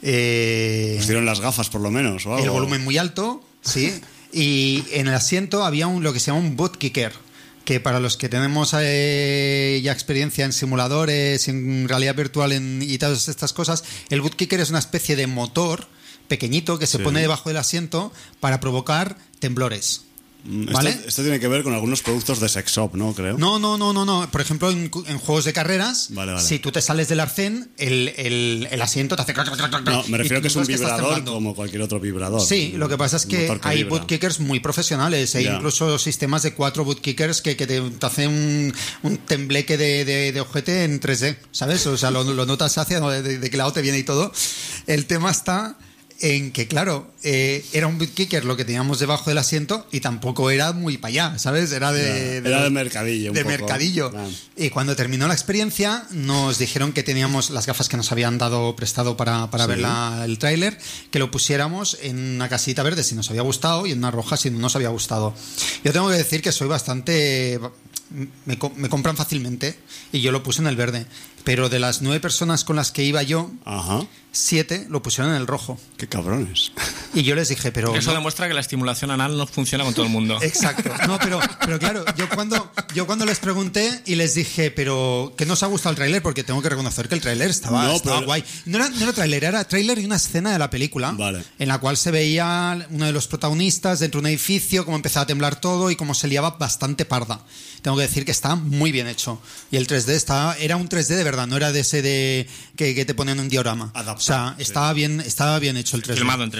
Eh, pusieron las gafas por lo menos, o algo. El volumen muy alto, sí. Y en el asiento había un, lo que se llama un butt kicker, que para los que tenemos eh, ya experiencia en simuladores, en realidad virtual en, y todas estas cosas, el butt kicker es una especie de motor pequeñito que se sí. pone debajo del asiento para provocar temblores. ¿Vale? Esto, esto tiene que ver con algunos productos de sex shop, ¿no? Creo. No, no, no, no, no. Por ejemplo, en, en juegos de carreras, vale, vale. si tú te sales del arcén, el, el, el asiento te hace... No, me refiero que es un vibrador como cualquier otro vibrador. Sí, lo que pasa es que, que hay boot kickers muy profesionales. Hay yeah. incluso sistemas de cuatro boot kickers que, que te, te hacen un, un tembleque de, de, de ojete en tres D, ¿sabes? O sea, lo, lo notas hacia de, de, de qué lado te viene y todo. El tema está... en que, claro, eh, era un boot kicker lo que teníamos debajo del asiento y tampoco era muy para allá, ¿sabes? Era de, de, era de mercadillo. Un de poco. mercadillo. Claro. Y cuando terminó la experiencia, nos dijeron que teníamos las gafas que nos habían dado prestado para, para sí. ver la, el tráiler, que lo pusiéramos en una casita verde si nos había gustado y en una roja si no nos había gustado. Yo tengo que decir que soy bastante... Me, me compran fácilmente y yo lo puse en el verde. Pero de las nueve personas con las que iba yo, Ajá. siete lo pusieron en el rojo. ¡Qué cabrones! Y yo les dije, pero... Eso no. demuestra que la estimulación anal no funciona con todo el mundo. Exacto. No, pero, pero claro, yo cuando, yo cuando les pregunté y les dije, pero ¿qué nos ha gustado el tráiler? Porque tengo que reconocer que el tráiler estaba, no, estaba pero... guay. No era, no era tráiler, era tráiler y una escena de la película, vale. en la cual se veía uno de los protagonistas dentro de un edificio, cómo empezaba a temblar todo y cómo se liaba bastante parda. Tengo que decir que está muy bien hecho. Y el tres D estaba, era un tres D de verdad, no era de ese de que, que te ponen un diorama. Adaptado, o sea, estaba, sí. bien, estaba bien hecho el tres D. Filmado en tres D.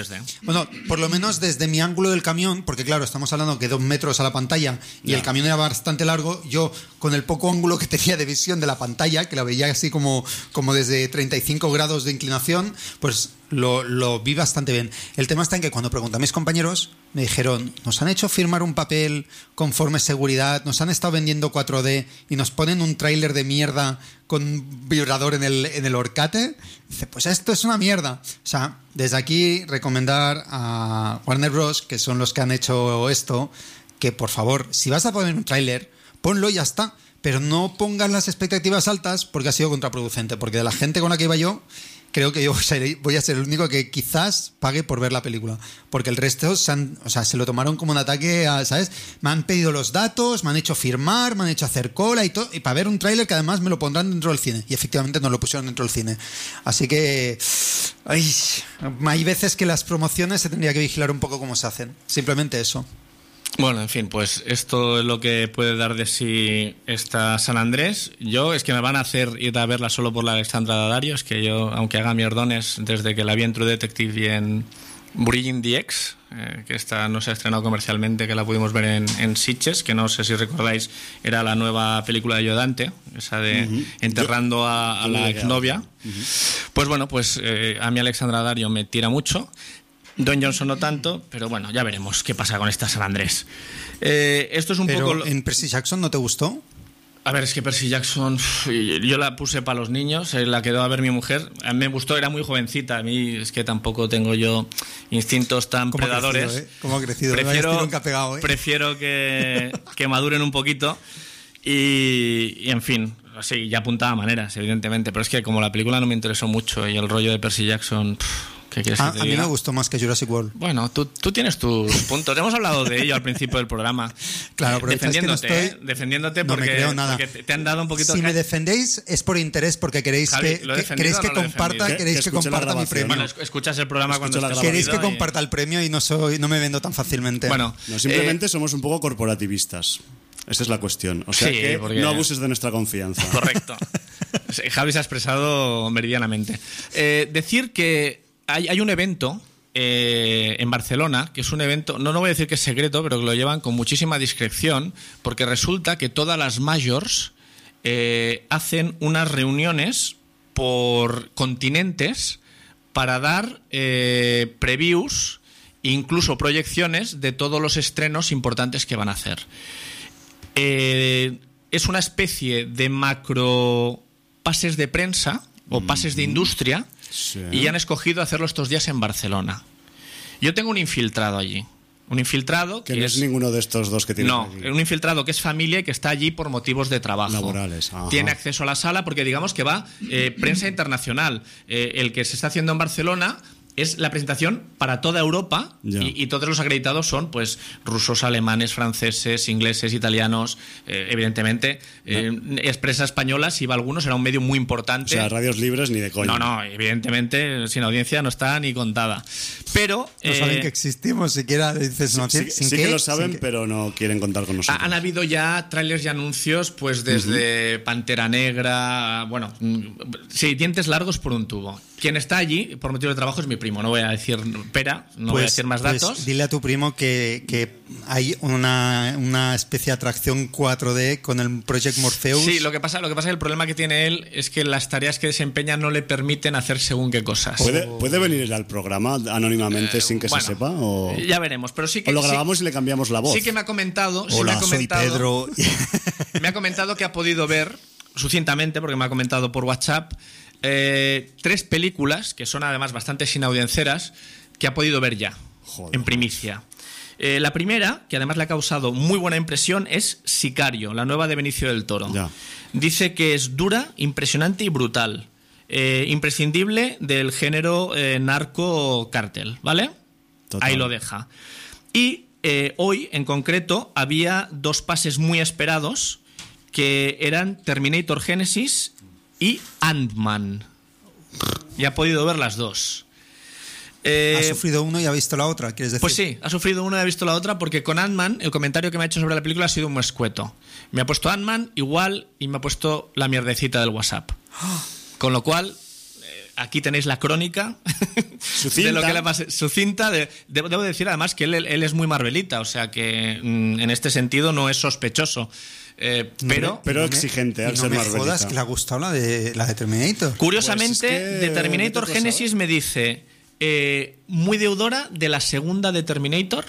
Bueno, por lo menos desde mi ángulo del camión, porque claro, estamos hablando que dos metros a la pantalla y yeah. el camión era bastante largo, yo con el poco ángulo que tenía de visión de la pantalla, que la veía así como, como desde treinta y cinco grados de inclinación, pues lo, lo vi bastante bien. El tema está en que cuando pregunté a mis compañeros, me dijeron, nos han hecho firmar un papel conforme seguridad, nos han estado vendiendo cuatro D y nos ponen un tráiler de mierda con un vibrador en el, en el horcate. Dice, pues esto es una mierda. O sea, desde aquí recomendar a Warner Bros., que son los que han hecho esto, que por favor, si vas a poner un tráiler, ponlo y ya está. Pero no pongas las expectativas altas porque ha sido contraproducente. Porque de la gente con la que iba yo, creo que yo voy a ser el único que quizás pague por ver la película. Porque el resto se, han, o sea, se lo tomaron como un ataque, a, ¿sabes? Me han pedido los datos, me han hecho firmar, me han hecho hacer cola y todo. Y para ver un tráiler que además me lo pondrán dentro del cine. Y efectivamente nos lo pusieron dentro del cine. Así que... Ay, hay veces que las promociones se tendría que vigilar un poco cómo se hacen. Simplemente eso. Bueno, en fin, pues esto es lo que puede dar de sí esta San Andrés. Yo es que me van a hacer ir a verla solo por la Alexandra Daddario. Es que yo, aunque haga mierdones desde que la vi en True Detective y en Bridging the X, eh, que esta no se ha estrenado comercialmente, que la pudimos ver en, en Sitges, que no sé si recordáis, era la nueva película de Yodante, esa de uh-huh. enterrando a, a la exnovia. Uh-huh. Pues bueno, pues eh, a mí Alexandra Daddario me tira mucho. Don Johnson no tanto, pero bueno, ya veremos qué pasa con esta San Andrés. Eh, esto es un pero poco... ¿En Percy Jackson no te gustó? A ver, es que Percy Jackson, yo la puse para los niños, la quedó a ver mi mujer. A mí me gustó, era muy jovencita. A mí es que tampoco tengo yo instintos tan ¿Cómo predadores. Ha crecido, ¿eh? ¿Cómo ha crecido? Prefiero, nunca pegado, ¿eh? prefiero que, que maduren un poquito. Y, y en fin, sí, ya apuntaba maneras, evidentemente. Pero es que como la película no me interesó mucho y el rollo de Percy Jackson... Pff, ¿qué quieres que a, te a mí diga? me gustó más que Jurassic World. Bueno, tú, tú tienes tus puntos. Hemos hablado de ello al principio del programa. Claro, pero defendiéndote, es que no estoy... ¿eh? defendiéndote no porque, me creo nada. porque te, te han dado un poquito... Si me defendéis es por interés, porque queréis Javi, que, ¿lo he que, queréis que no lo he comparta, defendido? queréis Que- que, que escuche la comparta mi grabación. premio. Bueno, escuchas el programa Escucho cuando la estés Queréis que subido y- comparta el premio y no soy, no me vendo tan fácilmente. Bueno, No, simplemente eh, somos un poco corporativistas. Esa es la cuestión. O sea Sí, que porque- no abuses de nuestra confianza. correcto. Javi se ha expresado meridianamente. Eh, decir que hay, hay un evento eh, en Barcelona, que es un evento, no, no voy a decir que es secreto, pero que lo llevan con muchísima discreción, porque resulta que todas las majors eh, hacen unas reuniones por continentes para dar eh, previews, incluso proyecciones de todos los estrenos importantes que van a hacer. Eh, es una especie de macro pases de prensa o pases de industria. Sí. Y han escogido hacerlo estos días en Barcelona. Yo tengo un infiltrado allí. Un infiltrado Que que, no es ninguno de estos dos que tienen No, aquí. un infiltrado que es familia y que está allí por motivos de trabajo. Laborales, ajá. Tiene acceso a la sala porque digamos que va eh, prensa internacional. Eh, el que se está haciendo en Barcelona es la presentación para toda Europa Ya. y, y todos los acreditados son pues rusos, alemanes, franceses, ingleses, italianos, eh, evidentemente. Eh, Expresa Española, si va alguno, será un medio muy O importante. sea, radios libres ni de coña. No, no, evidentemente sin audiencia no está ni contada. Pero No eh, saben que existimos, siquiera dices no. Sí, sin sí qué, que lo sin saben, qué. pero no quieren contar con nosotros. han habido ya trailers y anuncios, pues desde Pantera Negra, bueno, mm, sí, dientes largos por un tubo. Quien está allí por motivo de trabajo es mi primo. No voy a decir pera, no voy a decir más pues datos. dile a tu primo que, que hay una, una especie de atracción cuatro D con el Project Morpheus. Sí, lo que pasa, lo que pasa es que el problema que tiene él es que las tareas que desempeña no le permiten hacer según qué cosas. ¿Puede, ¿Puede venir al programa anónimamente Eh, sin que bueno, se sepa? O, Ya veremos, pero sí que o lo sí- grabamos y le cambiamos la voz. Sí que me ha comentado, sí me Hola, ha soy comentado, Pedro. me ha comentado que ha podido ver sucintamente, porque me ha comentado por WhatsApp, eh, tres películas que son además bastante sinaudiencias que ha podido ver ya, Joder. en primicia. Eh, la primera, que además le ha causado muy buena impresión, es Sicario, la nueva de Benicio del Toro. Ya. Dice que es dura, impresionante y brutal. Eh, imprescindible del género eh, narco-cártel, ¿vale? Total. Ahí lo deja. Y eh, hoy, en concreto, había dos pases muy esperados que eran Terminator Genesis y Ant-Man. Y ha podido ver las dos. Eh, Ha sufrido uno y ha visto la otra, ¿quieres decir? pues sí, ha sufrido una y ha visto la otra, porque con Ant-Man el comentario que me ha hecho sobre la película ha sido un escueto. Me ha puesto Ant-Man igual y me ha puesto la mierdecita del WhatsApp. Con lo cual, eh, aquí tenéis la crónica su cinta. de lo que le pasa, su cinta. De, debo, debo decir además que él, él es muy marvelita, o sea que mm, en este sentido no es sospechoso. Eh, pero no me, pero no exigente me, al no ser me marvelita. jodas que le ha gustado la de, la de Terminator. Curiosamente, pues es que, de Terminator Genesis me dice eh, muy deudora de la segunda de Terminator,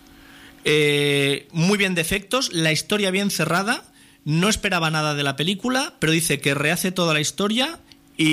eh, muy bien de efectos, la historia bien cerrada, no esperaba nada de la película, pero dice que rehace toda la historia.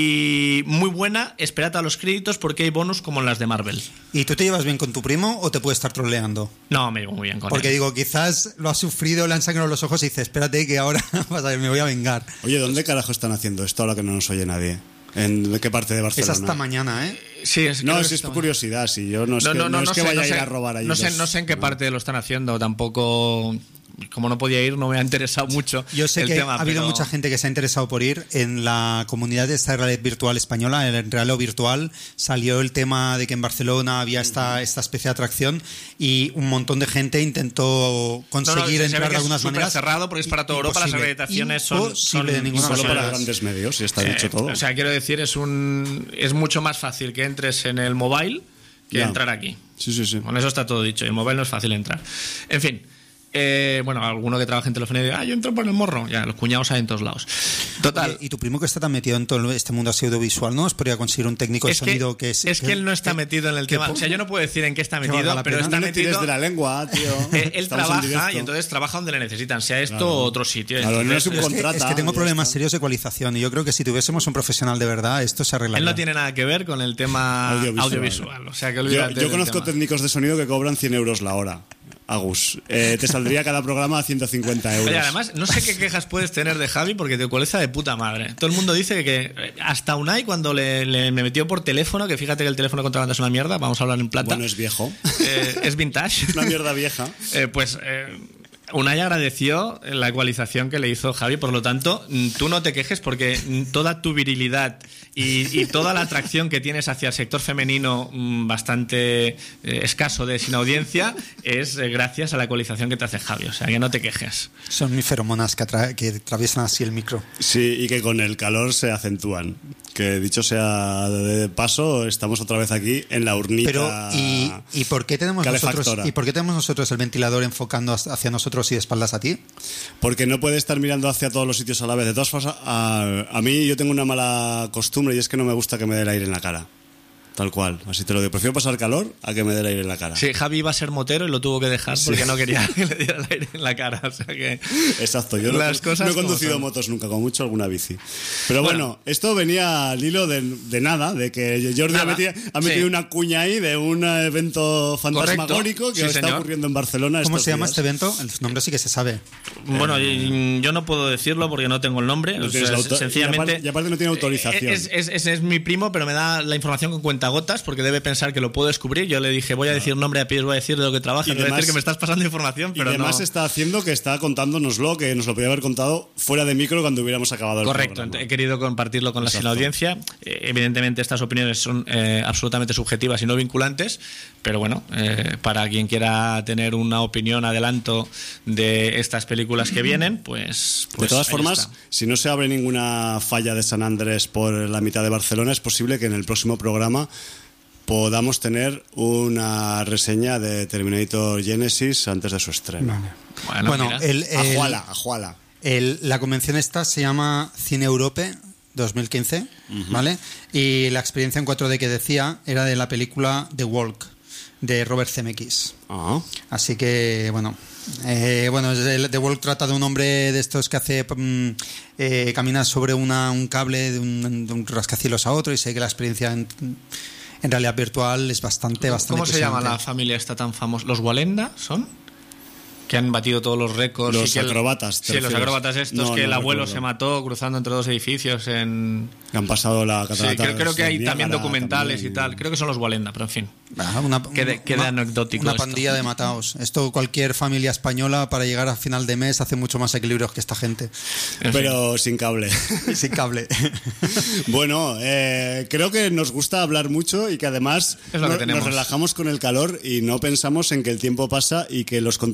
Y muy buena, esperad a los créditos porque hay bonus como en las de Marvel. ¿Y tú te llevas bien con tu primo o te puede estar troleando? No, me llevo muy bien con Porque él. digo, quizás lo ha sufrido, le han sangrado los ojos y dice, espérate que ahora vas a ver, me voy a vengar. Oye, ¿dónde carajo están haciendo esto ahora que no nos oye nadie? ¿En qué parte de Barcelona? Es hasta mañana, ¿eh? Sí, es, No, creo si que es por está- curiosidad, si yo no es No, que, no, no, no es no que sé, vaya no a ir sé, a robar allí. no sé, los- no sé en qué parte lo están haciendo, tampoco. Como no podía ir, no me ha interesado mucho. Yo sé el que tema, ha habido pero- mucha gente que se ha interesado por ir. En la comunidad de esta realidad virtual española, en Real o Virtual, salió el tema de que en Barcelona había esta, esta especie de atracción y un montón de gente intentó No, no, conseguir se ve entrar que de algunas es súper maneras. cerrado porque es para toda Europa, las Imposible. acreditaciones son- Imposible son- de ninguna Solo son- para manera. grandes medios, y está Eh, dicho todo. O sea, quiero decir, es un es mucho más fácil que entres en el mobile que Ya. entrar aquí. Sí, sí, sí. Con eso está todo dicho. Y el mobile no es fácil entrar. En fin. Eh, bueno, alguno que trabaja en telefonía dice, ah, yo entro por el morro. Ya, los cuñados hay en todos lados. Total. Oye, y tu primo que está tan metido en todo este mundo así audiovisual, ¿no os podría conseguir un técnico de es que, sonido que es... es que él no está que- metido en el que tema. po- O sea, yo no puedo decir en qué está que valga metido, la pero pena. está No le tires metido. de la lengua, tío. Eh, él Estamos en trabaja directo. y entonces trabaja donde le necesitan, sea esto Claro. o otro sitio. Claro, no Entonces, es un Es que, contrata, es que tengo ya problemas está. serios de ecualización y yo creo que si tuviésemos un profesional de verdad, esto se arreglaría. él no tiene nada que ver con el tema Audiovisual. audiovisual. O sea, que Yo, olvídate yo del conozco tema. técnicos de sonido que cobran cien euros la hora. Agus, eh, te saldría cada programa a ciento cincuenta euros. Oye, además, no sé qué quejas puedes tener de Javi porque te ecualiza de puta madre. Todo el mundo dice que hasta Unai, cuando le, le- me metió por teléfono, que fíjate que el teléfono de contrabanda es una mierda, vamos a hablar en plata. Bueno, es viejo. Eh, es vintage. Una mierda vieja. Eh, pues eh, Unai agradeció la ecualización que le hizo Javi, por lo tanto, mm, tú no te quejes porque mm, toda tu virilidad y, y toda la atracción que tienes hacia el sector femenino mm, bastante eh, escaso de sin audiencia es eh, gracias a la ecualización que te hace Javi, o sea que no te quejes. Son mis feromonas que, atra- que atraviesan así el micro. Sí, y que con el calor se acentúan. Que dicho sea de paso, estamos otra vez aquí en la urnita. Pero, ¿y, y por qué tenemos nosotros, calefactora. ¿y por qué tenemos nosotros el ventilador enfocando hacia nosotros y de espaldas a ti? Porque no puede estar mirando hacia todos los sitios a la vez. De todas formas, a, a mí yo tengo una mala costumbre y es que no me gusta que me dé el aire en la cara. Tal cual, así te lo digo. Prefiero pasar calor a que me dé el aire en la cara. Sí, Javi iba a ser motero y lo tuvo que dejar porque no quería que le diera el aire en la cara, o sea que... Exacto, yo no, Las cosas no he como conducido son. motos nunca, con mucho alguna bici. Pero bueno, Bueno. esto venía al hilo de, de nada, de que Jordi Nada, ha metido, ha metido sí. una cuña ahí de un evento fantasmagórico que sí, está señor. ocurriendo en Barcelona. ¿Cómo estos se llama días. este evento? El nombre sí que se sabe. Bueno, y- yo no puedo decirlo porque no tengo el nombre. No o tienes sea, la auto- sencillamente. y aparte- y aparte no tiene autorización. Es, es- es- es mi primo, pero me da la información con cuentagotas porque debe pensar que lo puedo descubrir. Yo le dije, voy a decir nombre a pies, voy a decir de lo que trabaja, Y no voy a además- decir que me estás pasando información, Y pero además no. está haciendo que está contándonoslo, que nos lo podía haber contado fuera de micro cuando hubiéramos acabado el Correcto, programa. he querido compartirlo con la Exacto. sin audiencia. Eh, evidentemente estas opiniones son eh, absolutamente subjetivas y no vinculantes, pero bueno, eh, para quien quiera tener una opinión adelanto de estas películas que vienen, pues... pues de todas ahí formas, está. si no se abre ninguna falla de San Andrés por la mitad de Barcelona, es posible que en el próximo programa podamos tener una reseña de Terminator Genesis antes de su estreno. Bueno, Bueno, mira. el, el- Ajuala, ajuala. el- la convención esta se llama Cine Europe dos mil quince, ¿vale? Y la experiencia en cuatro D que decía era de la película The Walk, de Robert Zemeckis. Ah, Así que, bueno, eh, bueno, el- The Walk trata de un hombre de estos que hace mm, eh, camina sobre una, un cable de un, de un rascacielos a otro y sé que la experiencia en, en realidad virtual es bastante, bastante ¿Cómo se llama la impresionante. familia esta tan famosa? ¿Los Walenda son? Que han batido todos los récords. Los y que el- acróbatas, ¿te Sí, los refieres? acróbatas estos, No, que no el abuelo recuerdo. se mató cruzando entre dos edificios en... que han pasado la Sí, catarata. creo, creo que hay de también Niágara, documentales también. y tal. Creo que son los Walenda, pero en fin. Ah, una, Quede- quede una- anecdótico Una esto. pandilla de mataos. Esto cualquier familia española para llegar a final de mes hace mucho más equilibrios que esta gente. En Pero sin cable. Sin cable. Bueno, eh, creo que nos gusta hablar mucho y que además Es lo que nos, tenemos. nos relajamos con el calor y no pensamos en que el tiempo pasa y que los contenidos se nos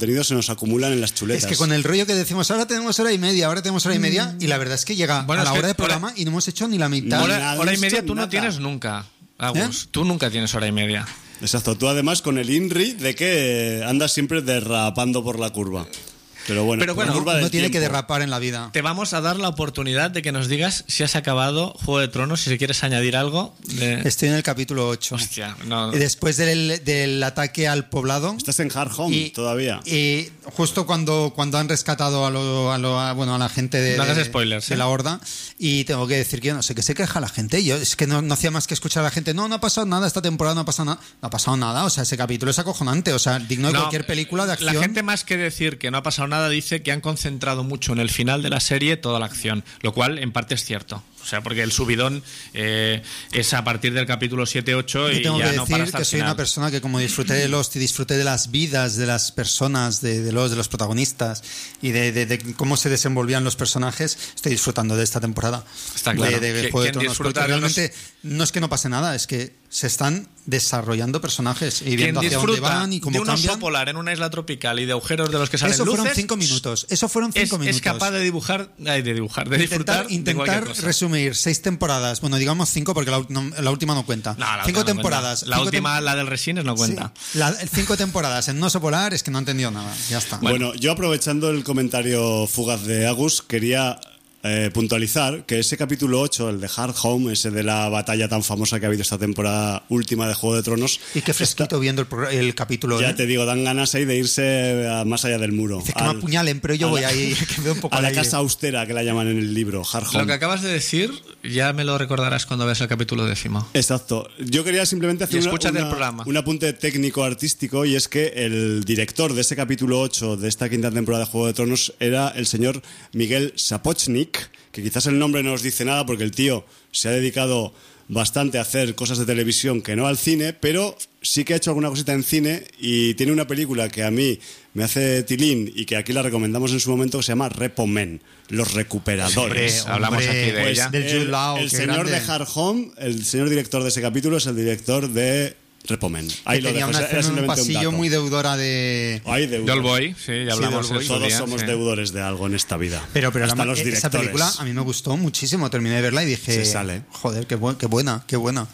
nos acumulan en las chuletas. Es que con el rollo que decimos, ahora tenemos hora y media, ahora tenemos hora y media, y la verdad es que llega bueno, a la hora de programa hora, y no hemos hecho ni la mitad. Hora, hora y media tú nada. No tienes nunca, Agus. ¿Eh? Tú nunca tienes hora y media. Exacto, tú además con el INRI de que andas siempre derrapando por la curva. Pero bueno, Pero bueno uno tiene que derrapar en la vida. Te vamos a dar la oportunidad de que nos digas si has acabado Juego de Tronos, si quieres añadir algo. De... Estoy en el capítulo ocho. Hostia, no. Después del, del ataque al poblado. Estás en Hard Home y, todavía. Y justo cuando, cuando han rescatado a, lo, a, lo, a, bueno, a la gente de, no hagas spoilers, de ¿eh? la horda. Y tengo que decir que yo no sé qué se queja la gente. Yo es que no, no hacía más que escuchar a la gente. No, no ha pasado nada esta temporada, no ha pasado nada. No ha pasado nada. O sea, ese capítulo es acojonante. O sea, digno de no, cualquier película de acción. La gente, más que decir que no ha pasado nada, dice que han concentrado mucho en el final de la serie toda la acción, lo cual en parte es cierto. O sea, porque el subidón eh, es a partir del capítulo siete ocho y tengo ya que no para decir hasta que el soy final. Una persona que como disfruté de Lost y disfruté de las vidas de las personas, de, de los de los protagonistas y de, de, de cómo se desenvolvían los personajes, estoy disfrutando de esta temporada. Está claro. De, de Juego de Tronos, porque realmente no es que no pase nada, es que se están desarrollando personajes y viendo hacia dónde van y cómo de un cambian. oso polar en una isla tropical y de agujeros de los que salen Eso luces. fueron cinco minutos. Eso fueron cinco es, minutos. Es capaz de dibujar, ay, de dibujar, de intentar, disfrutar. Intentar de resumir seis temporadas. Bueno, digamos cinco porque la, no, la última no cuenta. No, la cinco última temporadas. No la cinco última, tem- la del Resines, no cuenta. Sí, la, cinco temporadas en un oso polar es que no he entendido nada. Ya está. Bueno, bueno yo aprovechando el comentario fugaz de Agus, quería eh, puntualizar que ese capítulo ocho, el de Hard Home, ese de la batalla tan famosa que ha habido esta temporada última de Juego de Tronos. Y qué fresquito está, viendo el, el capítulo. Ya ¿eh? te digo, dan ganas ahí de irse a más allá del muro. Dice que al, me apuñalen, pero yo voy la, ahí, que veo un poco a la casa austera que la llaman en el libro, Hard Home. Lo que acabas de decir ya me lo recordarás cuando veas el capítulo décimo. Exacto. Yo quería simplemente hacer una, una, el programa. un apunte técnico-artístico, y es que el director de ese capítulo ocho de esta quinta temporada de Juego de Tronos era el señor Miguel Sapochnik, que quizás el nombre no os dice nada porque el tío se ha dedicado bastante a hacer cosas de televisión que no al cine, pero sí que ha hecho alguna cosita en cine y tiene una película que a mí me hace tilín y que aquí la recomendamos en su momento, que se llama Repo Men, Los Recuperadores. Hombre, hombre, hablamos aquí de pues ella. Del el, Lao, el señor grande. de Hard Home, el señor director de ese capítulo es el director de Repo Men. Ahí que lo tenía dejo. Una, era un pasillo un muy deudora de... Ay, de Oldboy, sí, ya hablamos. Sí, de Todos día, somos sí. deudores de algo en esta vida. Pero, pero hasta la, los esa directores. película a mí me gustó muchísimo. Terminé de verla y dije... Se sale. Joder, qué, bu- qué buena, qué buena.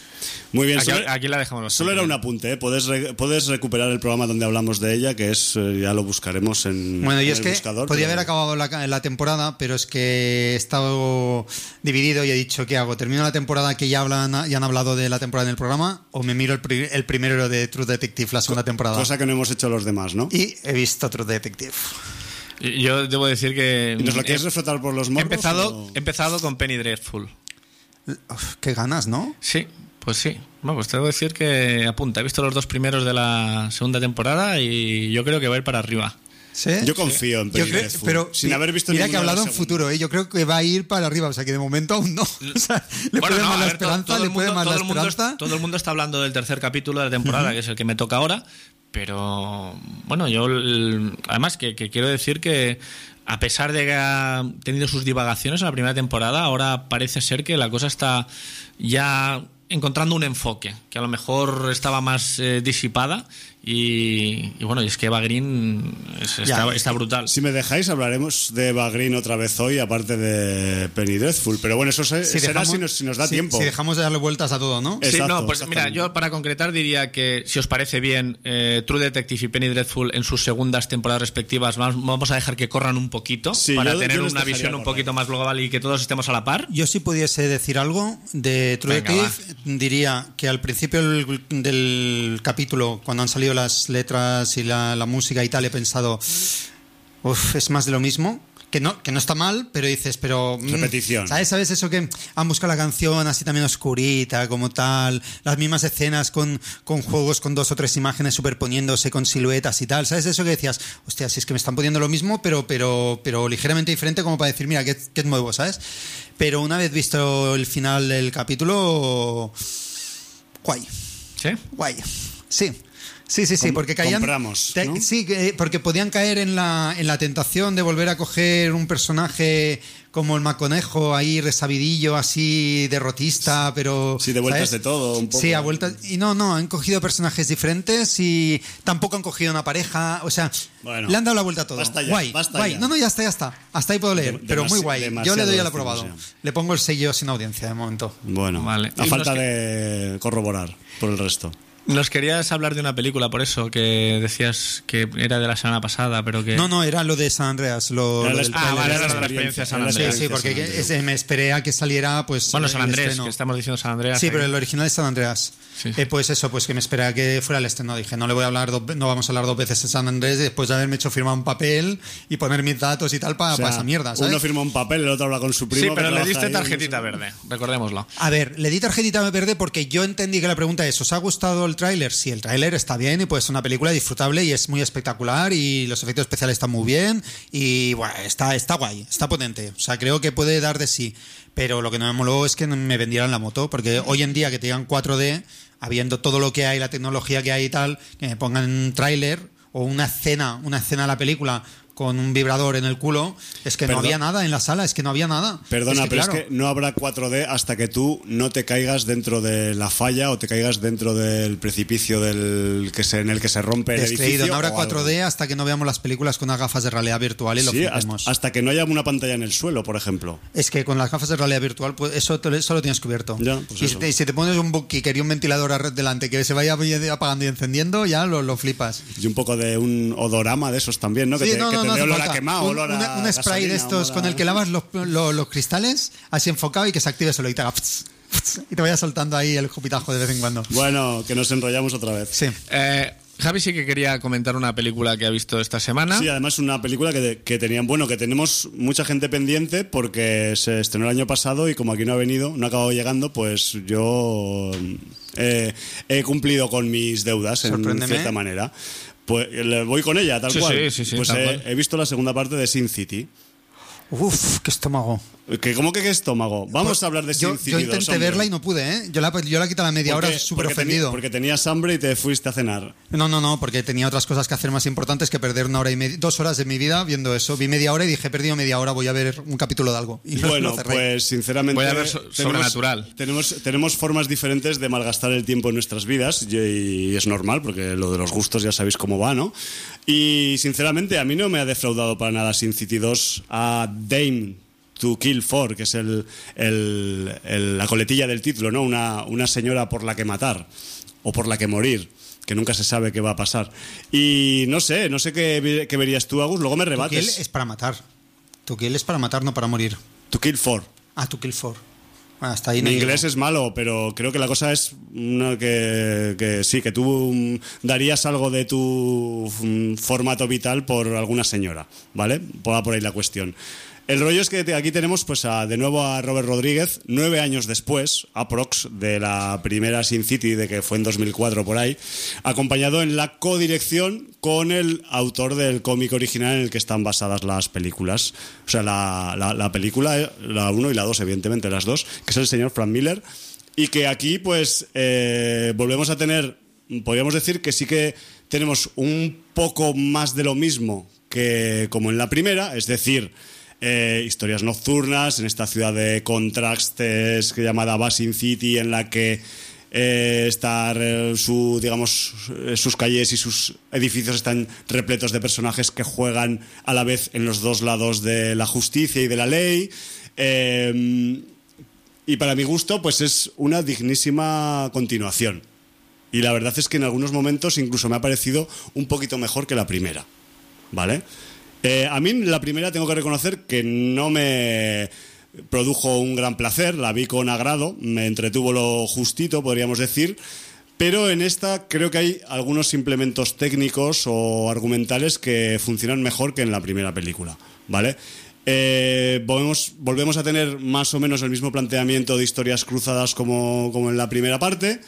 Muy bien, aquí, solo, aquí la dejamos. Solo era un apunte, ¿eh? Puedes, re, puedes recuperar el programa donde hablamos de ella, que es eh, ya lo buscaremos en, bueno, y en es el que buscador. Podría pero... haber acabado la, la temporada, pero es que he estado dividido y he dicho, ¿qué hago? ¿Termino la temporada que ya, hablan, ya han hablado de la temporada en el programa o me miro el, pri, el primero de True Detective, la segunda temporada? Cosa que no hemos hecho los demás, ¿no? Y he visto True Detective. Yo debo decir que... ¿Y ¿Nos lo quieres reflotar por los morros? He empezado, o... he empezado con Penny Dreadful. Uf, qué ganas, ¿no? Sí, pues sí. Bueno, pues te debo decir que apunta. He visto los dos primeros de la segunda temporada y yo creo que va a ir para arriba. ¿Sí? Yo confío sí. en Penny creo, Dreadful, pero sin haber visto mira que ha hablado en segunda. futuro, ¿eh? Yo creo que va a ir para arriba, o sea que de momento aún no. O sea, le bueno, puede no, más la ver, esperanza, todo, todo le puede mundo, más todo la el mundo esperanza. Está, todo el mundo está hablando del tercer capítulo de la temporada, uh-huh. que es el que me toca ahora, pero bueno, yo el, además que, que quiero decir que a pesar de que ha tenido sus divagaciones en la primera temporada, ahora parece ser que la cosa está ya encontrando un enfoque, que a lo mejor estaba más eh, disipada y, y bueno, y es que Eva Green es, está, está brutal. Si me dejáis hablaremos de Eva Green otra vez hoy, aparte de Penny Dreadful, pero bueno, eso se, si será dejamos, si, nos, si nos da si, tiempo. Si dejamos de darle vueltas a todo, ¿no? Sí, no, pues mira, yo para concretar diría que si os parece bien, eh, True Detective y Penny Dreadful en sus segundas temporadas respectivas vamos a dejar que corran un poquito, sí, para yo, tener yo una visión un poquito más global y que todos estemos a la par. Yo si pudiese decir algo de True Venga, Detective, va. diría que al principio del, del capítulo, cuando han salido las letras y la, la música y tal, he pensado, uff, es más de lo mismo. Que no, que no está mal, pero dices, pero... Repetición. ¿Sabes? ¿Sabes eso que han buscado la canción así también oscurita, como tal? Las mismas escenas con, con juegos, con dos o tres imágenes superponiéndose con siluetas y tal. ¿Sabes eso que decías? Hostia, si es que me están poniendo lo mismo, pero, pero, pero ligeramente diferente, como para decir, mira, que, que es nuevo, ¿sabes? Pero una vez visto el final del capítulo... Guay. ¿Sí? Guay. Sí. Sí, sí, sí, Com- porque caían. compramos, te- ¿no? Sí, que- porque podían caer en la, en la tentación de volver a coger un personaje como el Maconejo, ahí resabidillo, así derrotista, pero. Sí, de vueltas ¿sabes? de todo, un poco. Sí, a vueltas. Y no, no, han cogido personajes diferentes y tampoco han cogido una pareja. O sea, Bueno, le han dado la vuelta a todo. basta ya, guay, basta guay. ya. No, no, ya está, ya está. Hasta ahí puedo leer, Dem- pero muy demasi- guay. Yo le demasiado doy al decimos aprobado. ya. Le pongo el sello sin audiencia de momento. Bueno, Vale. a Y falta los que- de corroborar por el resto. Nos querías hablar de una película, por eso, que decías que era de la semana pasada, pero que... No, no, era lo de San Andreas. Lo, Era lo la- del Ah, tráiler. vale, era la lo de la experiencia San era la Sí, Andreas. sí, experiencia porque San que- ese- me esperé a que saliera, pues. Bueno, San el Andrés, estreno. que estamos diciendo San Andreas. Sí, aquí. pero el original es San Andreas. Sí, sí. Eh, pues eso, pues que me esperé a que fuera el estreno. Dije, no le voy a hablar, dos ve- no vamos a hablar dos veces de San Andrés después de haberme hecho firmar un papel y poner mis datos y tal para O sea, esa mierda, ¿sabes? uno firma un papel, el otro habla con su primo. Sí, que pero le trabaja diste ahí, tarjetita no sé. verde, recordémoslo. A ver, le di tarjetita verde porque yo entendí que la pregunta es, ¿os ha gustado el tráiler? Sí, el tráiler está bien y pues es una película disfrutable y es muy espectacular y los efectos especiales están muy bien y bueno, está, está guay, está potente. O sea, creo que puede dar de sí. Pero lo que no me moló es que me vendieran la moto, porque hoy en día que te digan cuatro D, habiendo todo lo que hay, la tecnología que hay y tal, que me pongan un tráiler o una escena, una escena de la película con un vibrador en el culo, es que Perdón. no había nada en la sala, es que no había nada. Perdona, Es que, pero claro, es que no habrá cuatro D hasta que tú no te caigas dentro de la falla o te caigas dentro del precipicio del que se, en el que se rompe el descreído, edificio. no habrá o cuatro D algo. hasta que no veamos las películas con unas gafas de realidad virtual y lo Sí, flipemos. hasta, hasta que no haya una pantalla en el suelo, por ejemplo. Es que con las gafas de realidad virtual, pues eso, te- eso lo tienes cubierto. Ya, pues y eso. si te, si te pones un bookkicker y un ventilador a red delante que se vaya apagando y encendiendo, ya lo, lo flipas. Y un poco de un odorama de esos también, ¿no? Que Sí, te, no, que no, te no dé hace olor a falta. quemado, un, olor a una- un spray de gasolina, estos olor con a- el que lavas los, los- los cristales, así enfocado y que se active solo y te haga pts, pts, y te vaya soltando ahí el jupitajo de vez en cuando. Bueno, que nos enrollamos otra vez. Sí. Eh, Javi sí que quería comentar una película que ha visto esta semana. Sí, además una película que, que tenían, bueno, que tenemos mucha gente pendiente porque se estrenó el año pasado y como aquí no ha venido, no ha acabado llegando, pues yo eh, he cumplido con mis deudas en Sorpréndeme. cierta manera. Pues le voy con ella, tal Sí, cual. sí, sí, sí, pues tal he, cual. he visto la segunda parte de Sin City. Uf, qué estómago. Que, ¿Cómo que qué estómago? Vamos Pues a hablar de yo, Sin City yo dos, intenté hombre. verla y no pude, ¿eh? Yo la, yo la quité a la media ¿Por hora qué? súper Porque teni- ofendido. Porque tenías hambre y te fuiste a cenar. No, no, no, porque tenía otras cosas que hacer más importantes que perder una hora y media, dos horas de mi vida viendo eso. Vi media hora y dije, he perdido media hora, voy a ver un capítulo de algo. Y lo- Bueno, lo cerré. pues sinceramente Voy a ver so- Sobrenatural. Tenemos, tenemos formas diferentes de malgastar el tiempo en nuestras vidas y, y es normal porque lo de los gustos ya sabéis cómo va, ¿no? Y sinceramente a mí no me ha defraudado para nada Sin City dos a Dame to Kill For, que es el, el- el- la coletilla del título, ¿no? Una, una señora por la que matar o por la que morir, que nunca se sabe qué va a pasar. Y no sé, no sé qué, qué verías tú, Agus, luego me Tu kill rebates. es para matar. Tu kill es para matar, no para morir. To Kill For. Ah, tu kill for. Bueno, hasta ahí Mi no inglés llego. es malo, pero creo que la cosa es una que, que sí, que tú mm, darías algo de tu mm, formato vital por alguna señora, ¿vale? Va por ahí la cuestión. El rollo es que te- aquí tenemos pues a- de nuevo a Robert Rodríguez, nueve años después, aprox, de la primera Sin City, de que fue en dos mil cuatro por ahí, acompañado en la codirección con el autor del cómic original en el que están basadas las películas. O sea, la, la, la película, eh, la uno y la dos, evidentemente, las dos, que es el señor Frank Miller, y que aquí pues eh, volvemos a tener, podríamos decir que sí que tenemos un poco más de lo mismo que como en la primera, es decir... Eh, historias nocturnas en esta ciudad de contrastes que llamada Basin City, en la que eh, está eh, su, digamos, eh, sus calles y sus edificios están repletos de personajes que juegan a la vez en los dos lados de la justicia y de la ley. Eh, y para mi gusto, pues es una dignísima continuación. Y la verdad es que en algunos momentos incluso me ha parecido un poquito mejor que la primera, ¿vale? Eh, a mí la primera tengo que reconocer que no me produjo un gran placer, la vi con agrado, me entretuvo lo justito, podríamos decir, pero en esta creo que hay algunos implementos técnicos o argumentales que funcionan mejor que en la primera película, ¿vale? Eh, volvemos, volvemos a tener más o menos el mismo planteamiento de historias cruzadas como, como en la primera parte,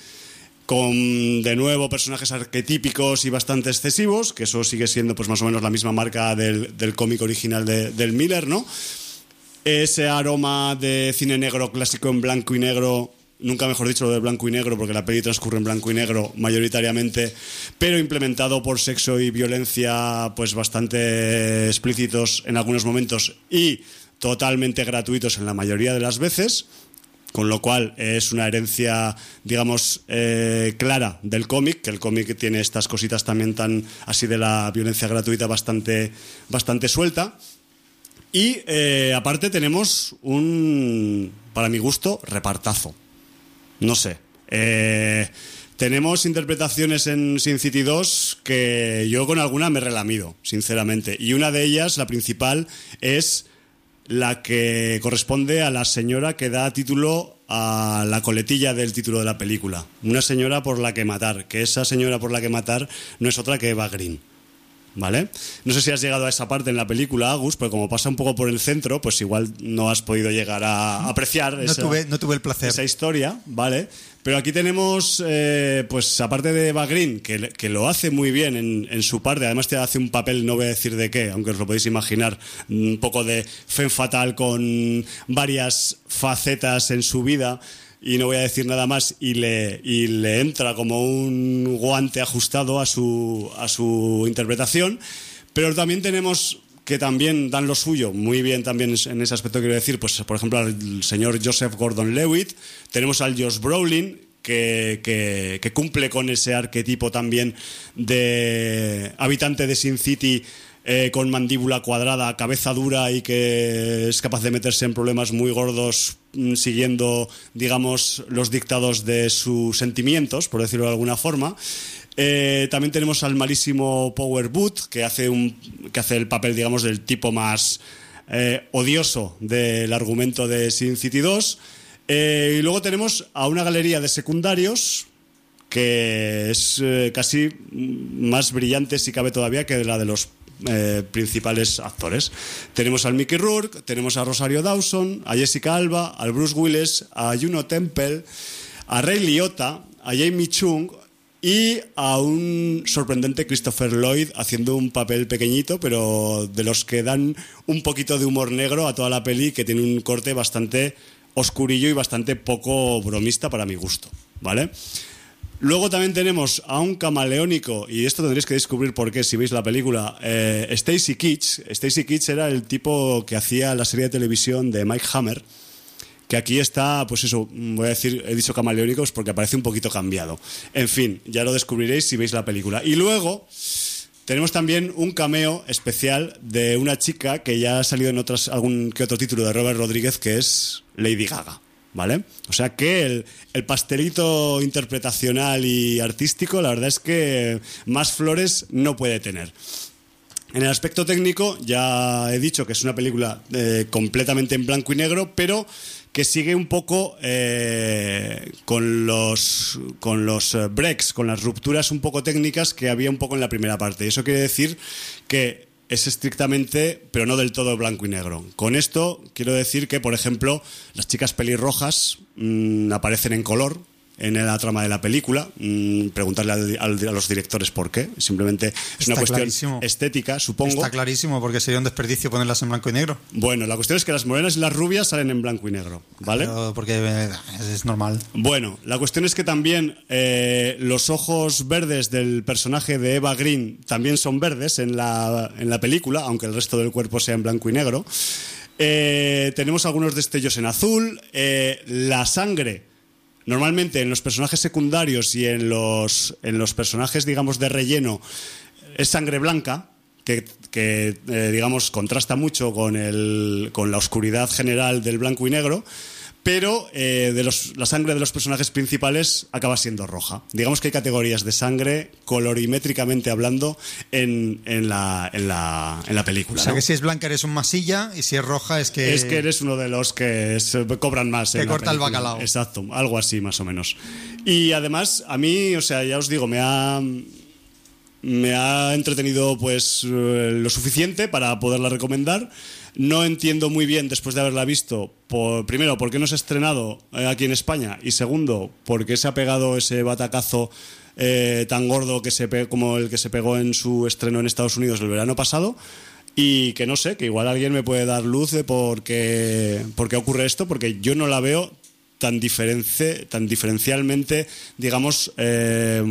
con de nuevo personajes arquetípicos y bastante excesivos, que eso sigue siendo pues más o menos la misma marca del, del cómic original de, del Miller, ¿no? Ese aroma de cine negro clásico en blanco y negro nunca mejor dicho lo de blanco y negro, porque la peli transcurre en blanco y negro mayoritariamente, pero implementado por sexo y violencia pues bastante explícitos en algunos momentos y totalmente gratuitos en la mayoría de las veces, con lo cual es una herencia, digamos, eh, clara del cómic, que el cómic tiene estas cositas también tan así de la violencia gratuita bastante, bastante suelta. Y eh, aparte tenemos un, para mi gusto, repartazo. No sé. Eh, tenemos interpretaciones en Sin City dos que yo con alguna me he relamido, sinceramente. Y una de ellas, la principal, es la que corresponde a la señora que da título a la coletilla del título de la película. Una señora por la que matar, que esa señora por la que matar no es otra que Eva Green. ¿Vale? No sé si has llegado a esa parte en la película, Agus, pero como pasa un poco por el centro, pues igual no has podido llegar a apreciar no esa, tuve, no tuve el placer. esa historia, ¿vale? Pero aquí tenemos, eh, pues aparte de Eva Green, que, que lo hace muy bien en, en su parte, además te hace un papel, no voy a decir de qué, aunque os lo podéis imaginar, un poco de femme fatal con varias facetas en su vida, y no voy a decir nada más, y le, y le entra como un guante ajustado a su, a su interpretación. Pero también tenemos que también dan lo suyo muy bien también en ese aspecto, quiero decir, pues por ejemplo al señor Joseph Gordon-Levitt, tenemos al Josh Brolin que, que, que cumple con ese arquetipo también de habitante de Sin City, eh, con mandíbula cuadrada, cabeza dura y que es capaz de meterse en problemas muy gordos siguiendo, digamos, los dictados de sus sentimientos, por decirlo de alguna forma. Eh, también tenemos al malísimo Power Boot, que hace un que hace el papel, digamos, del tipo más eh, odioso del argumento de Sin City dos. Eh, y luego tenemos a una galería de secundarios que es eh, casi más brillante, si cabe todavía, que la de los eh, principales actores. Tenemos al Mickey Rourke, tenemos a Rosario Dawson, a Jessica Alba, al Bruce Willis, a Juno Temple, a Ray Liotta, a Jamie Chung y a un sorprendente Christopher Lloyd haciendo un papel pequeñito, pero de los que dan un poquito de humor negro a toda la peli, que tiene un corte bastante oscurillo y bastante poco bromista para mi gusto, ¿vale? Luego también tenemos a un camaleónico, y esto tendréis que descubrir por qué si veis la película, eh, Stacy Keach. Stacy Keach era el tipo que hacía la serie de televisión de Mike Hammer, que aquí está, pues eso, voy a decir, he dicho camaleónicos porque aparece un poquito cambiado. En fin, ya lo descubriréis si veis la película. Y luego tenemos también un cameo especial de una chica que ya ha salido en otras, algún que otro título de Robert Rodríguez, que es Lady Gaga, ¿vale? O sea que el, el pastelito interpretacional y artístico, la verdad es que más flores no puede tener. En el aspecto técnico ya he dicho que es una película eh, completamente en blanco y negro, pero que sigue un poco eh, con los con los breaks, con las rupturas un poco técnicas que había un poco en la primera parte. Y eso quiere decir que es estrictamente, pero no del todo, blanco y negro. Con esto quiero decir que, por ejemplo, las chicas pelirrojas mmm, aparecen en color en la trama de la película. Mm, preguntarle al, al, a los directores por qué. Simplemente es Está una cuestión clarísimo. estética, supongo. Está clarísimo, porque sería un desperdicio ponerlas en blanco y negro. Bueno, la cuestión es que las morenas y las rubias salen en blanco y negro, ¿vale? Pero porque eh, es normal. Bueno, la cuestión es que también eh, los ojos verdes del personaje de Eva Green también son verdes en la, en la película, aunque el resto del cuerpo sea en blanco y negro. Eh, tenemos algunos destellos en azul. Eh, la sangre, normalmente en los personajes secundarios y en los, en los personajes, digamos, de relleno, es sangre blanca, que, que eh, digamos, contrasta mucho con, el, con la oscuridad general del blanco y negro, pero eh, de los, la sangre de los personajes principales acaba siendo roja. Digamos que hay categorías de sangre colorimétricamente hablando en, en, la, en, la, en la película. O sea, ¿no? que si es blanca eres un masilla y si es roja es que... Es que eres uno de los que es, cobran más. Que en la corta el película. bacalao. Exacto, algo así más o menos. Y además, a mí, o sea, ya os digo, me ha... Me ha entretenido pues lo suficiente para poderla recomendar. No entiendo muy bien, después de haberla visto, por, primero, por qué no se ha estrenado aquí en España, y segundo, por qué se ha pegado ese batacazo eh, tan gordo que se pe- como el que se pegó en su estreno en Estados Unidos el verano pasado. Y que no sé, que igual alguien me puede dar luz de por qué, por qué ocurre esto, porque yo no la veo tan, diferenci- tan diferencialmente, digamos, eh,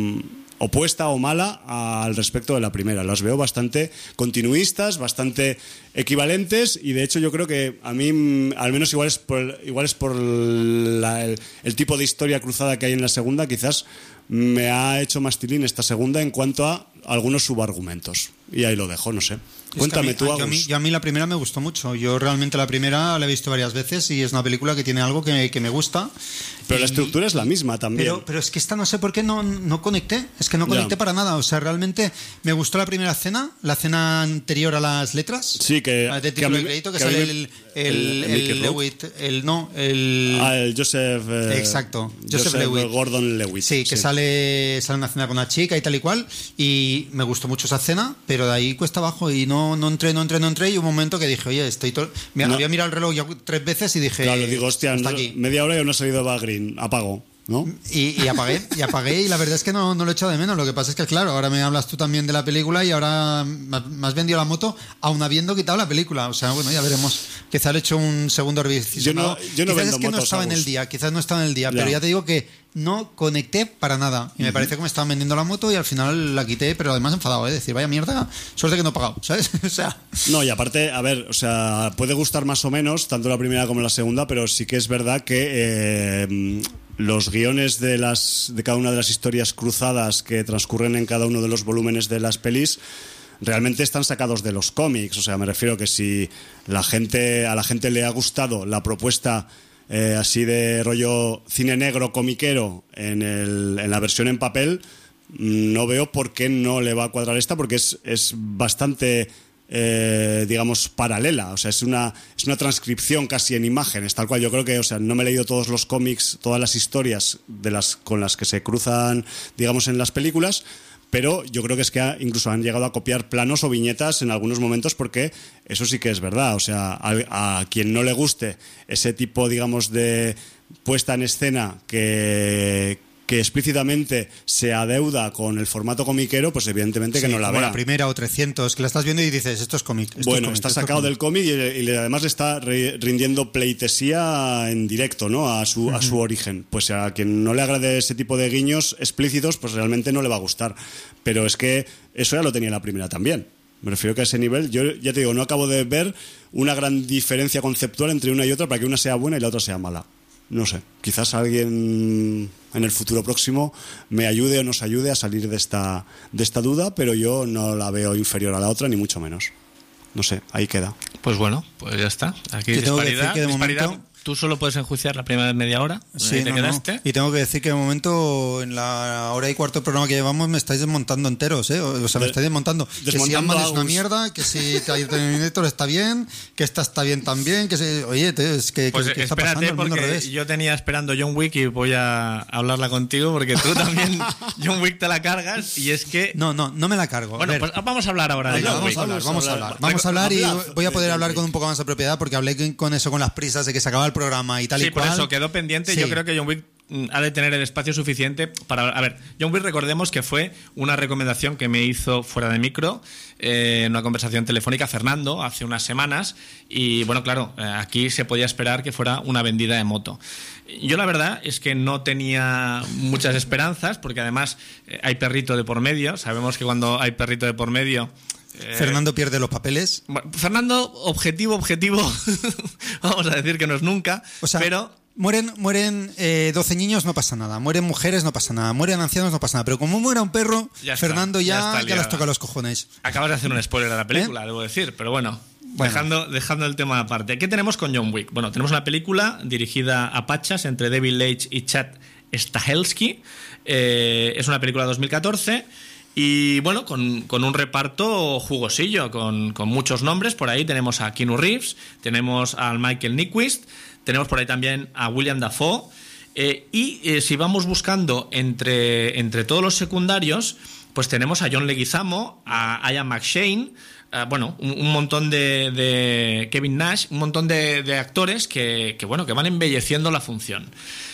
opuesta o mala al respecto de la primera. Las veo bastante continuistas, bastante equivalentes, y de hecho yo creo que a mí, al menos igual es por, igual es por la, el, el tipo de historia cruzada que hay en la segunda, quizás me ha hecho más tilín esta segunda en cuanto a algunos subargumentos. Y ahí lo dejo, no sé. Cuéntame es que a mí, tú, yo a, mí, Agus. yo a mí la primera me gustó mucho. Yo realmente la primera la he visto varias veces y es una película que tiene algo que, que me gusta. Pero y, la estructura es la misma también. Pero, pero es que esta no sé por qué no, no conecté. Es que no conecté Ya. para nada. O sea, realmente me gustó la primera escena, la escena anterior a las letras. Sí, que, de que título a mí- de crédito, que, que a mí sale me- el, el, el- el Mickey el Lewitt, el no, el... Ah, el Joseph... eh, Exacto, Joseph Joseph Lewitt. Gordon-Levitt. Sí, que Sale, sale una cena con una chica y tal y cual, y me gustó mucho esa cena, pero de ahí cuesta abajo y no, no entré, no entré, no entré, y un momento que dije, oye, estoy todo... Me No. había mirado el reloj ya tres veces y dije, Claro, digo, hostia, hasta no- aquí. media hora y aún no ha salido Eva Green. Apago, ¿no? Y, y apagué, y apagué, y la verdad es que no, no lo he echado de menos. Lo que pasa es que, claro, ahora me hablas tú también de la película y ahora me me has vendido la moto aún habiendo quitado la película. O sea, bueno, ya veremos. Quizá le he hecho un segundo revisionado. Yo no- yo no quizás vendo es que no motos, estaba en el Agus. día, quizás no estaba en el día, Ya. pero ya te digo que no conecté para nada. Y me pareció que me estaban vendiendo la moto y al final la quité, pero además enfadado, ¿eh? Decir, vaya mierda, suerte que no he pagado, ¿sabes? O sea... No, y aparte, a ver, o sea, puede gustar más o menos, tanto la primera como la segunda, pero sí que es verdad que eh, los guiones de, las, de cada una de las historias cruzadas que transcurren en cada uno de los volúmenes de las pelis realmente están sacados de los cómics. O sea, me refiero que si la gente, a la gente le ha gustado la propuesta eh, así de rollo cine negro comiquero en, el, en la versión en papel, no veo por qué no le va a cuadrar esta, porque es, es bastante, eh, digamos, paralela. O sea, es una, es una transcripción casi en imágenes, tal cual. Yo creo que, o sea, no me he leído todos los cómics, todas las historias de las, con las que se cruzan, digamos, en las películas, pero yo creo que es que ha- incluso han llegado a copiar planos o viñetas en algunos momentos, porque eso sí que es verdad. O sea, a, a quien no le guste ese tipo, digamos, de puesta en escena que, que explícitamente se adeuda con el formato comiquero, pues evidentemente que Sí, no la como vea. la primera o trescientos, que la estás viendo y dices, esto es cómic. esto es Bueno, cómic, está esto es sacado cómic. del cómic y, y le- además le está re- rindiendo pleitesía en directo, ¿no? A su, a su origen. Pues a quien no le agrade ese tipo de guiños explícitos, pues realmente no le va a gustar. Pero es que eso ya lo tenía la primera también. Me refiero que a ese nivel, yo ya te digo, no acabo de ver una gran diferencia conceptual entre una y otra para que una sea buena y la otra sea mala. No sé, quizás alguien en el futuro próximo me ayude o nos ayude a salir de esta, de esta duda, pero yo no la veo inferior a la otra, ni mucho menos. No sé, ahí queda. Pues bueno, pues ya está. Aquí Yo tengo que disparidad. decir que de disparidad. momento- Tú solo puedes enjuiciar la primera media hora. Sí, Ahí te no, no. quedaste. Y tengo que decir que de momento, en la hora y cuarto de programa que llevamos, me estáis desmontando enteros, ¿eh? O sea, me De- estáis desmontando. Que si desmontando Ant-Man es una Agus. mierda, que si Terminator está bien, que esta está bien también, que si... Oye, te- es que, Pues que- que está pasando espérate, el mundo al porque revés. yo tenía esperando John Wick y voy a hablarla contigo, porque tú también John Wick te la cargas, y es que... No, no, no me la cargo. Bueno, a ver, pues vamos a hablar ahora de venga, John vamos Wick. a hablar, Vamos a vamos a hablar. hablar. Vamos a hablar y Hablar voy a poder de hablar John con un poco más de propiedad, porque hablé con- con eso, con las prisas de que se acababa el programa y tal Sí, y por cual. eso quedó pendiente. Sí. Yo creo que John Wick mm, ha de tener el espacio suficiente para... A ver, John Wick, recordemos que fue una recomendación que me hizo fuera de micro, eh, en una conversación telefónica, Fernando, hace unas semanas, y bueno, claro, eh, aquí se podía esperar que fuera una vendida de moto. Yo la verdad es que no tenía muchas esperanzas, porque además eh, hay perrito de por medio. Sabemos que cuando hay perrito de por medio... eh, Fernando pierde los papeles. bueno, Fernando, objetivo, objetivo, vamos a decir que no es nunca, O sea, pero... mueren, mueren eh, doce niños, no pasa nada. Mueren mujeres, no pasa nada. Mueren ancianos, no pasa nada. Pero como muera un perro, Ya está, Fernando ya ya, está ya, liada. les toca los cojones. Acabas de hacer un spoiler de la película, debo decir, pero bueno, Bueno. Dejando, dejando el tema aparte. ¿Qué tenemos con John Wick? Bueno, tenemos una película dirigida a pachas entre David Leitch y Chad Stahelski. Eh, es una película de dos mil catorce y, bueno, con, con un reparto jugosillo, con, con muchos nombres. Por ahí tenemos a Keanu Reeves, tenemos al Michael Nyqvist, tenemos por ahí también a William Dafoe. Eh, y eh, si vamos buscando entre, entre todos los secundarios, pues tenemos a John Leguizamo, a Ian McShane, uh, bueno, un, un montón de, de Kevin Nash, un montón de, de actores que, que, bueno, que van embelleciendo la función.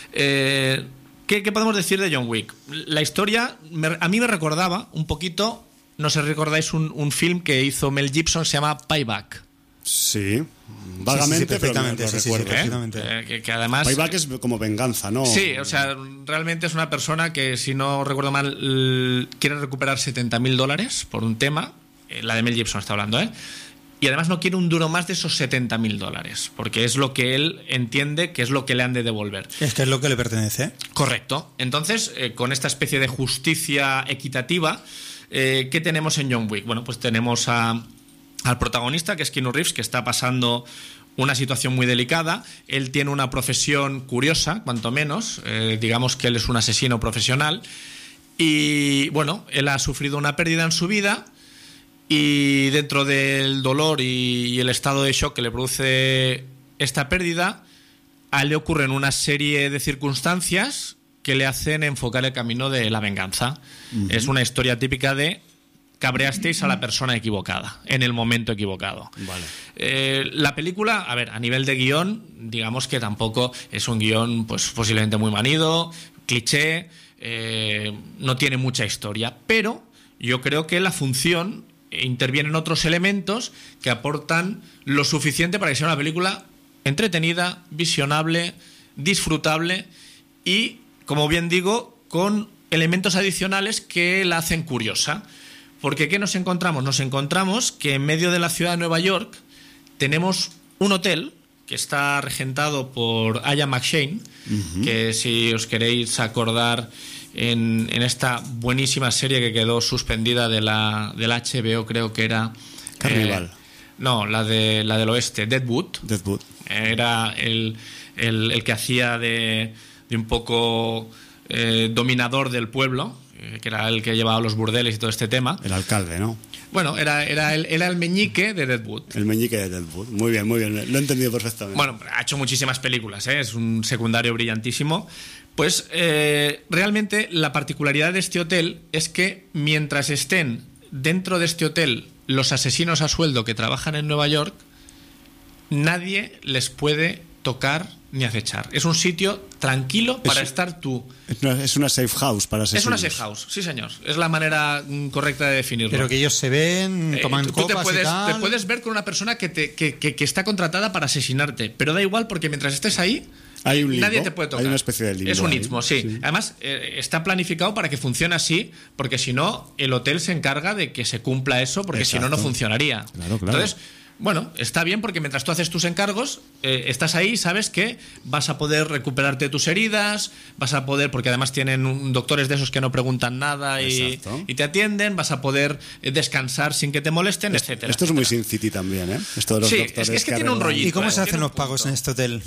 Eh, ¿qué, ¿Qué podemos decir de John Wick? La historia me, a mí me recordaba un poquito, no sé si recordáis un, un film que hizo Mel Gibson, se llama Payback. Sí, vagamente, sí, sí, perfectamente, pero me lo sí, sí, recuerdo. sí, perfectamente. Eh, que, que además... Payback es como venganza, ¿no? Sí, o sea, realmente es una persona que, si no recuerdo mal, l- quiere recuperar setenta mil dólares por un tema, eh, la de Mel Gibson está hablando, ¿eh? Y además no quiere un duro más de esos setenta mil dólares, porque es lo que él entiende que es lo que le han de devolver. Es que es lo que le pertenece. Correcto. Entonces, eh, con esta especie de justicia equitativa, eh, ¿qué tenemos en John Wick? Bueno, pues tenemos a... al protagonista, que es Keanu Reeves, que está pasando una situación muy delicada. Él tiene una profesión curiosa, cuanto menos. Eh, digamos que él es un asesino profesional. Y bueno, él ha sufrido una pérdida en su vida. Y dentro del dolor y, y el estado de shock que le produce esta pérdida, a él le ocurren una serie de circunstancias que le hacen enfocar el camino de la venganza. Uh-huh. Es una historia típica de cabreasteis a la persona equivocada en el momento equivocado. Vale. Eh, la película, a ver, a nivel de guión, digamos que tampoco es un guión pues posiblemente muy manido, cliché, eh, no tiene mucha historia, pero yo creo que la función intervienen otros elementos que aportan lo suficiente para que sea una película entretenida, visionable, disfrutable y, como bien digo, con elementos adicionales que la hacen curiosa. Porque ¿qué nos encontramos? Nos encontramos que en medio de la ciudad de Nueva York tenemos un hotel que está regentado por Ian McShane, uh-huh. que si os queréis acordar en, en esta buenísima serie que quedó suspendida de la del H B O, creo que era... Carnival. Eh, no, la, de, la del oeste, Deadwood. Deadwood. Era el, el, el que hacía de, de un poco eh, dominador del pueblo, que era el que llevaba los burdeles y todo este tema. El alcalde, ¿no? Bueno, era, era, el, era el meñique de Deadwood. El meñique de Deadwood. Muy bien, muy bien. Lo he entendido perfectamente. Bueno, ha hecho muchísimas películas, ¿eh? Es un secundario brillantísimo. Pues eh, realmente la particularidad de este hotel es que mientras estén dentro de este hotel los asesinos a sueldo que trabajan en Nueva York, nadie les puede tocar ni acechar. Es un sitio tranquilo para es, estar tú. Es una, es una safe house para asesinos. Es una safe house, sí señor. Es la manera correcta de definirlo. Pero que ellos se ven, toman eh, tú, copas tú te puedes, y tal. te puedes ver con una persona que, te, que, que, que está contratada para asesinarte, pero da igual porque mientras estés ahí, hay un limbo, nadie te puede tocar. Hay una especie de limbo. Es un ahí. istmo, sí. sí. Además, eh, está planificado para que funcione así, porque si no, el hotel se encarga de que se cumpla eso, porque Exacto. si no, no funcionaría. Claro, claro. Entonces, bueno, está bien porque mientras tú haces tus encargos, eh, estás ahí y sabes que vas a poder recuperarte tus heridas, vas a poder, porque además tienen un, doctores de esos que no preguntan nada y, y te atienden, vas a poder descansar sin que te molesten, es, etcétera. Esto es muy Sin City también, ¿eh? Esto de los sí, doctores es, es que, que que tiene un rollito. ¿Y cómo eh, se hacen los pagos punto. en este hotel?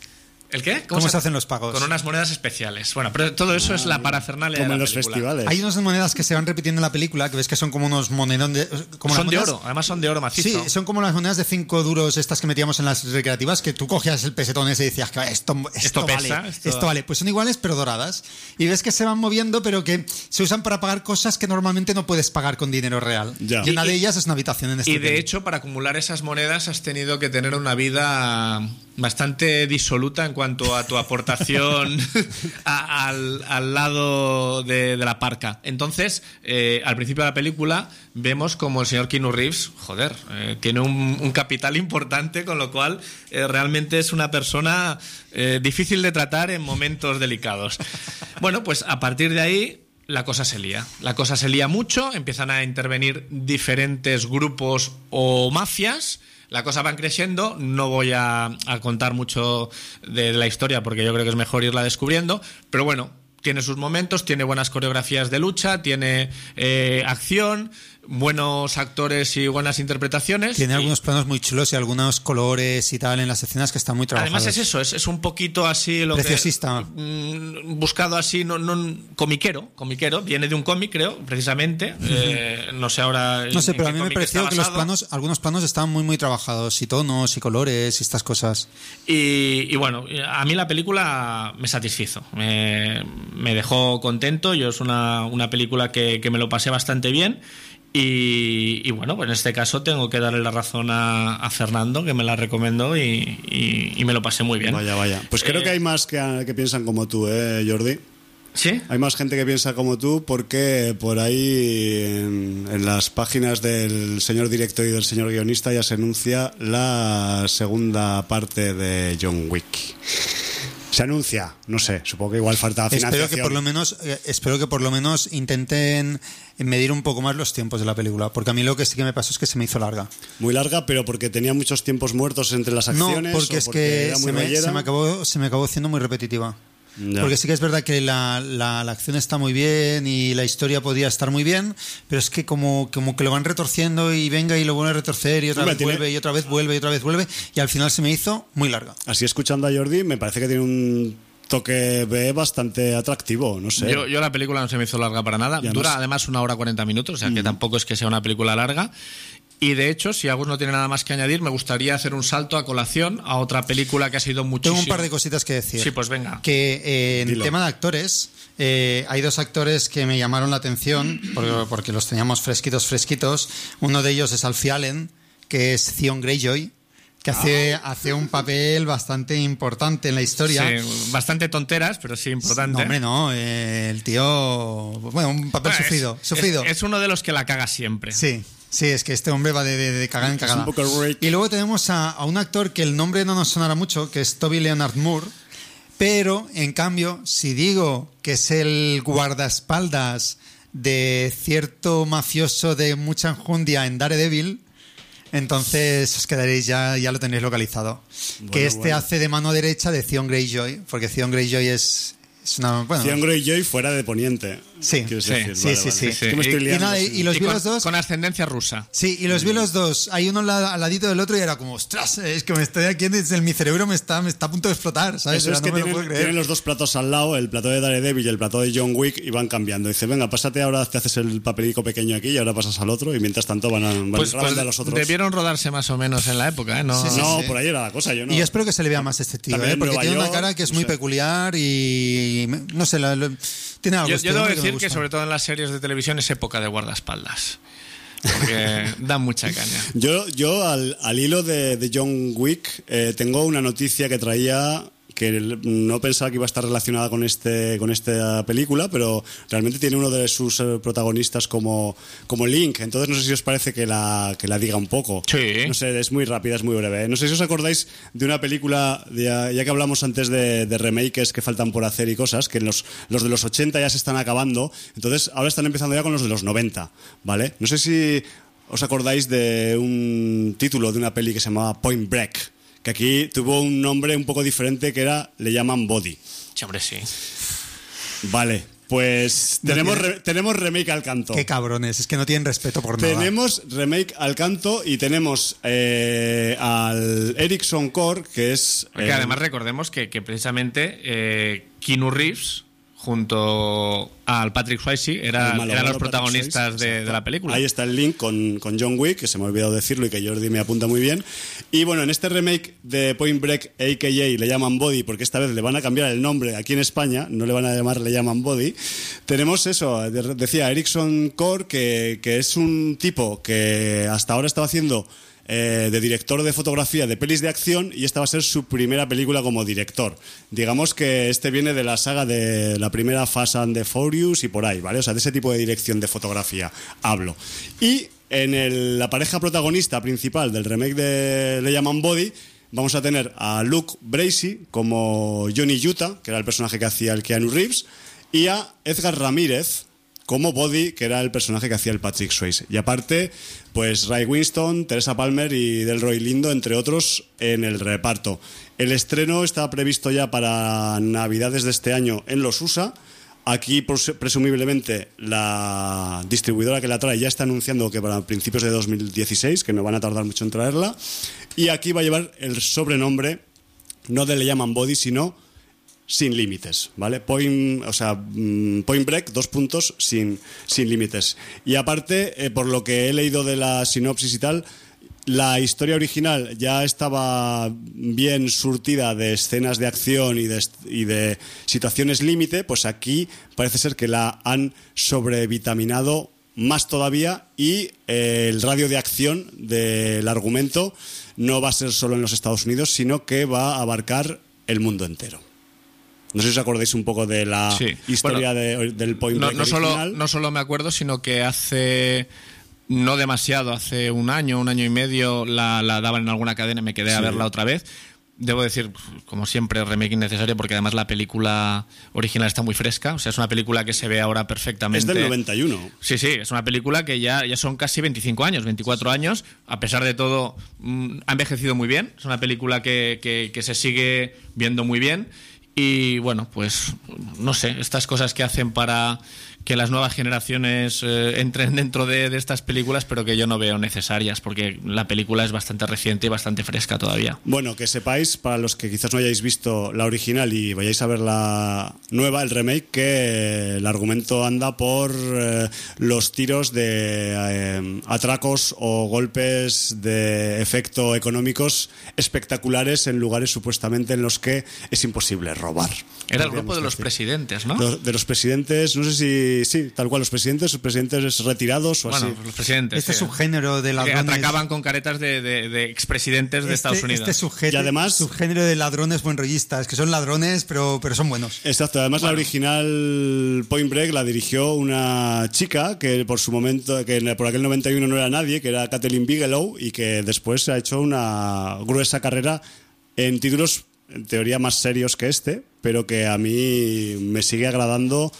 ¿El qué? ¿Cómo, ¿Cómo se, se hacen los pagos? Con unas monedas especiales. Bueno, pero todo eso ah, es la parafernalia como de la en los película. festivales. Hay unas monedas que se van repitiendo en la película, que ves que son como unos monedón de... Como son las de monedas, oro, además son de oro macizo. Sí, son como las monedas de cinco duros estas que metíamos en las recreativas, que tú cogías el pesetón ese y decías que esto, esto, esto vale, pesa, esto... esto vale. Pues son iguales pero doradas. Y ves que se van moviendo, pero que se usan para pagar cosas que normalmente no puedes pagar con dinero real. Ya. Y una de ellas es una habitación en este Y hotel. de hecho, para acumular esas monedas has tenido que tener una vida bastante disoluta en cuanto a tu aportación a, al, al lado de, de la parca. Entonces, eh, al principio de la película vemos como el señor Keanu Reeves, joder, eh, tiene un, un capital importante, con lo cual eh, realmente es una persona eh, difícil de tratar en momentos delicados. Bueno, pues a partir de ahí la cosa se lía. La cosa se lía mucho, empiezan a intervenir diferentes grupos o mafias. La cosa va creciendo, no voy a, a contar mucho de, de la historia porque yo creo que es mejor irla descubriendo, pero bueno, tiene sus momentos, tiene buenas coreografías de lucha, tiene eh, acción, buenos actores y buenas interpretaciones. Tiene y, algunos planos muy chulos y algunos colores y tal en las escenas que están muy trabajados. Además es eso, es, es un poquito así lo Preciosista. que... Mmm, buscado así, no, no, comiquero, comiquero, viene de un cómic, creo, precisamente. Uh-huh. eh, no sé ahora... No sé, pero a mí me pareció que los planos, algunos planos estaban muy, muy trabajados, y tonos, y colores, y estas cosas. Y, y bueno, a mí la película me satisfizo, me, me dejó contento, yo es una, una película que, que me lo pasé bastante bien. Y, y bueno, pues en este caso tengo que darle la razón a, a Fernando, que me la recomendó y, y, y me lo pasé muy bien. Vaya, vaya. Pues creo eh, que hay más que, que piensan como tú, ¿eh, Jordi? ¿Sí? Hay más gente que piensa como tú porque por ahí en, en las páginas del señor director y del señor guionista ya se anuncia la segunda parte de John Wick. Se anuncia, no sé, supongo que igual falta financiación. Espero que por lo menos, eh, espero que por lo menos intenten medir un poco más los tiempos de la película, porque a mí lo que sí que me pasó es que se me hizo larga. Muy larga, pero porque tenía muchos tiempos muertos entre las acciones. No, porque o es porque que era muy se me, rollera. se me acabó, se me acabó siendo muy repetitiva. Ya. Porque sí que es verdad que la, la, la acción está muy bien y la historia podía estar muy bien, pero es que como, como que lo van retorciendo y venga y lo vuelve a retorcer y otra Hombre, vez tiene... vuelve y otra vez vuelve y otra vez vuelve y al final se me hizo muy larga. Así escuchando a Jordi me parece que tiene un toque B bastante atractivo, no sé. Yo, yo la película no se me hizo larga para nada. Además, dura además una hora cuarenta minutos, o sea que mm. tampoco es que sea una película larga. Y de hecho, si Agus no tiene nada más que añadir, me gustaría hacer un salto a colación a otra película que ha sido muchísimo. Tengo un par de cositas que decir. Sí, pues venga. Que eh, en Dilo. tema de actores, eh, hay dos actores que me llamaron la atención porque, porque los teníamos fresquitos, fresquitos. Uno de ellos es Alfie Allen, que es Theon Greyjoy, que hace, ah. hace un papel bastante importante en la historia. Sí, bastante tonteras, pero sí importante. No, hombre, no. Eh, el tío... Bueno, un papel bueno, sufrido. Es, sufrido. Es, es uno de los que la caga siempre. Sí. Sí, es que este hombre va de, de, de cagada en cagada. Es un poco Rick. Y luego tenemos a, a un actor que el nombre no nos sonará mucho, que es Toby Leonard Moore, pero en cambio, si digo que es el guardaespaldas de cierto mafioso de mucha enjundia en Daredevil, entonces os quedaréis ya, ya lo tenéis localizado. Bueno, que este bueno. hace de mano derecha de Theon Greyjoy, porque Theon Greyjoy es... Es una, bueno, Theon Greyjoy fuera de Poniente. Sí, sí, decir? sí, vale, sí, vale. sí. Es que me estoy y, liando, y, nada, y, y los y vi con, los dos con ascendencia rusa. Sí, y los vi los dos. Hay uno al ladito del otro y era como, ostras, es que me estoy aquí, en mi cerebro me está, me está a punto de explotar, ¿sabes? Eso es no que me tienen, lo puedo creer. tienen los dos platos al lado, el plato de Daredevil y el plato de John Wick, y van cambiando. Dice, venga, pásate ahora, te haces el papelico pequeño aquí y ahora pasas al otro, y mientras tanto van, a, van pues, grabando pues a los otros. Debieron rodarse más o menos en la época, ¿eh? No, sí, sí, no sí. por ahí era la cosa. Yo no. Y yo espero que se le vea más este tío, ¿eh? Porque tiene York, una cara que es muy sé. peculiar y no sé, la, la, tiene algo. Yo, este yo debo que decir que, sobre todo en las series de televisión, es época de guardaespaldas. Porque dan mucha caña. Yo, yo al, al hilo de, de John Wick, eh, tengo una noticia que traía que no pensaba que iba a estar relacionada con este con esta película, pero realmente tiene uno de sus protagonistas como, como Link. Entonces no sé si os parece que la, que la diga un poco. Sí. No sé, es muy rápida, es muy breve. No sé si os acordáis de una película, ya, ya que hablamos antes de, de remakes que faltan por hacer y cosas, que los, los de los ochenta ya se están acabando, entonces ahora están empezando ya con los de los noventa, ¿vale? No sé si os acordáis de un título de una peli que se llamaba Point Break, que aquí tuvo un nombre un poco diferente, que era, le llaman Body. Sí, hombre, sí. Vale, pues no tenemos, tiene... re, tenemos remake al canto. Qué cabrones, es que no tienen respeto por nada. Tenemos remake al canto y tenemos eh, al Erickson Core, que es... Porque eh, además recordemos que, que precisamente eh, Keanu Reeves, junto al Patrick Swayze, era, malo, eran malo los protagonistas Swayze, de, de la película. Ahí está el link con, con John Wick, que se me ha olvidado decirlo y que Jordi me apunta muy bien. Y bueno, en este remake de Point Break, a k a le llaman Body, porque esta vez le van a cambiar el nombre aquí en España, no le van a llamar le llaman Body. Tenemos eso, decía Erickson Core, que, que es un tipo que hasta ahora estaba haciendo Eh, de director de fotografía de pelis de acción, y esta va a ser su primera película como director. Digamos que este viene de la saga de la primera Fast and the Furious y por ahí, ¿vale? O sea, de ese tipo de dirección de fotografía hablo. Y en el, la pareja protagonista principal del remake de Le llaman Body, vamos a tener a Luke Bracey como Johnny Utah, que era el personaje que hacía el Keanu Reeves, y a Edgar Ramírez como Body, que era el personaje que hacía el Patrick Swayze. Y aparte, pues Ray Winston, Teresa Palmer y Delroy Lindo, entre otros, en el reparto. El estreno está previsto ya para Navidades de este año en los U S A. Aquí, presumiblemente, la distribuidora que la trae ya está anunciando que para principios de dos mil dieciséis, que no van a tardar mucho en traerla. Y aquí va a llevar el sobrenombre, no de Le llaman Body, sino Sin Límites, ¿vale? Point, o sea, Point Break, dos puntos, sin, sin límites. Y aparte, eh, por lo que he leído de la sinopsis y tal, la historia original ya estaba bien surtida de escenas de acción y de, y de situaciones límite, pues aquí parece ser que la han sobrevitaminado más todavía, y eh, el radio de acción del argumento no va a ser solo en los Estados Unidos, sino que va a abarcar el mundo entero. No sé si os acordáis un poco de la sí. historia bueno, de, del Point Break no, no original. Solo, no solo me acuerdo, sino que hace... No demasiado, hace un año, un año y medio la, la daban en alguna cadena y me quedé sí. a verla otra vez. Debo decir, como siempre, remake innecesario porque además la película original está muy fresca. O sea, es una película que se ve ahora perfectamente. Es del noventa y uno. Sí, sí, es una película que ya, ya son casi veinticinco años, veinticuatro años. A pesar de todo, mmm, ha envejecido muy bien. Es una película que, que, que se sigue viendo muy bien. Y bueno, pues no sé, estas cosas que hacen para que las nuevas generaciones eh, entren dentro de, de estas películas, pero que yo no veo necesarias, porque la película es bastante reciente y bastante fresca todavía. Bueno, que sepáis, para los que quizás no hayáis visto la original y vayáis a ver la nueva, el remake, que el argumento anda por eh, los tiros de eh, atracos o golpes de efecto económicos espectaculares en lugares supuestamente en los que es imposible robar. Era el grupo de los presidentes, ¿no? De, de los presidentes, no sé si sí, tal cual, los presidentes, los presidentes retirados o bueno, así. Los presidentes. Este sí. subgénero de ladrones. Que atracaban con caretas de, de, de expresidentes de este, Estados Unidos. Este subgénero, y además, subgénero de ladrones buenrollistas, que son ladrones, pero, pero son buenos. Exacto, además bueno. La original Point Break la dirigió una chica que por su momento, que por aquel noventa y uno no era nadie, que era Kathleen Bigelow, y que después ha hecho una gruesa carrera en títulos en teoría más serios que este, pero que a mí me sigue agradando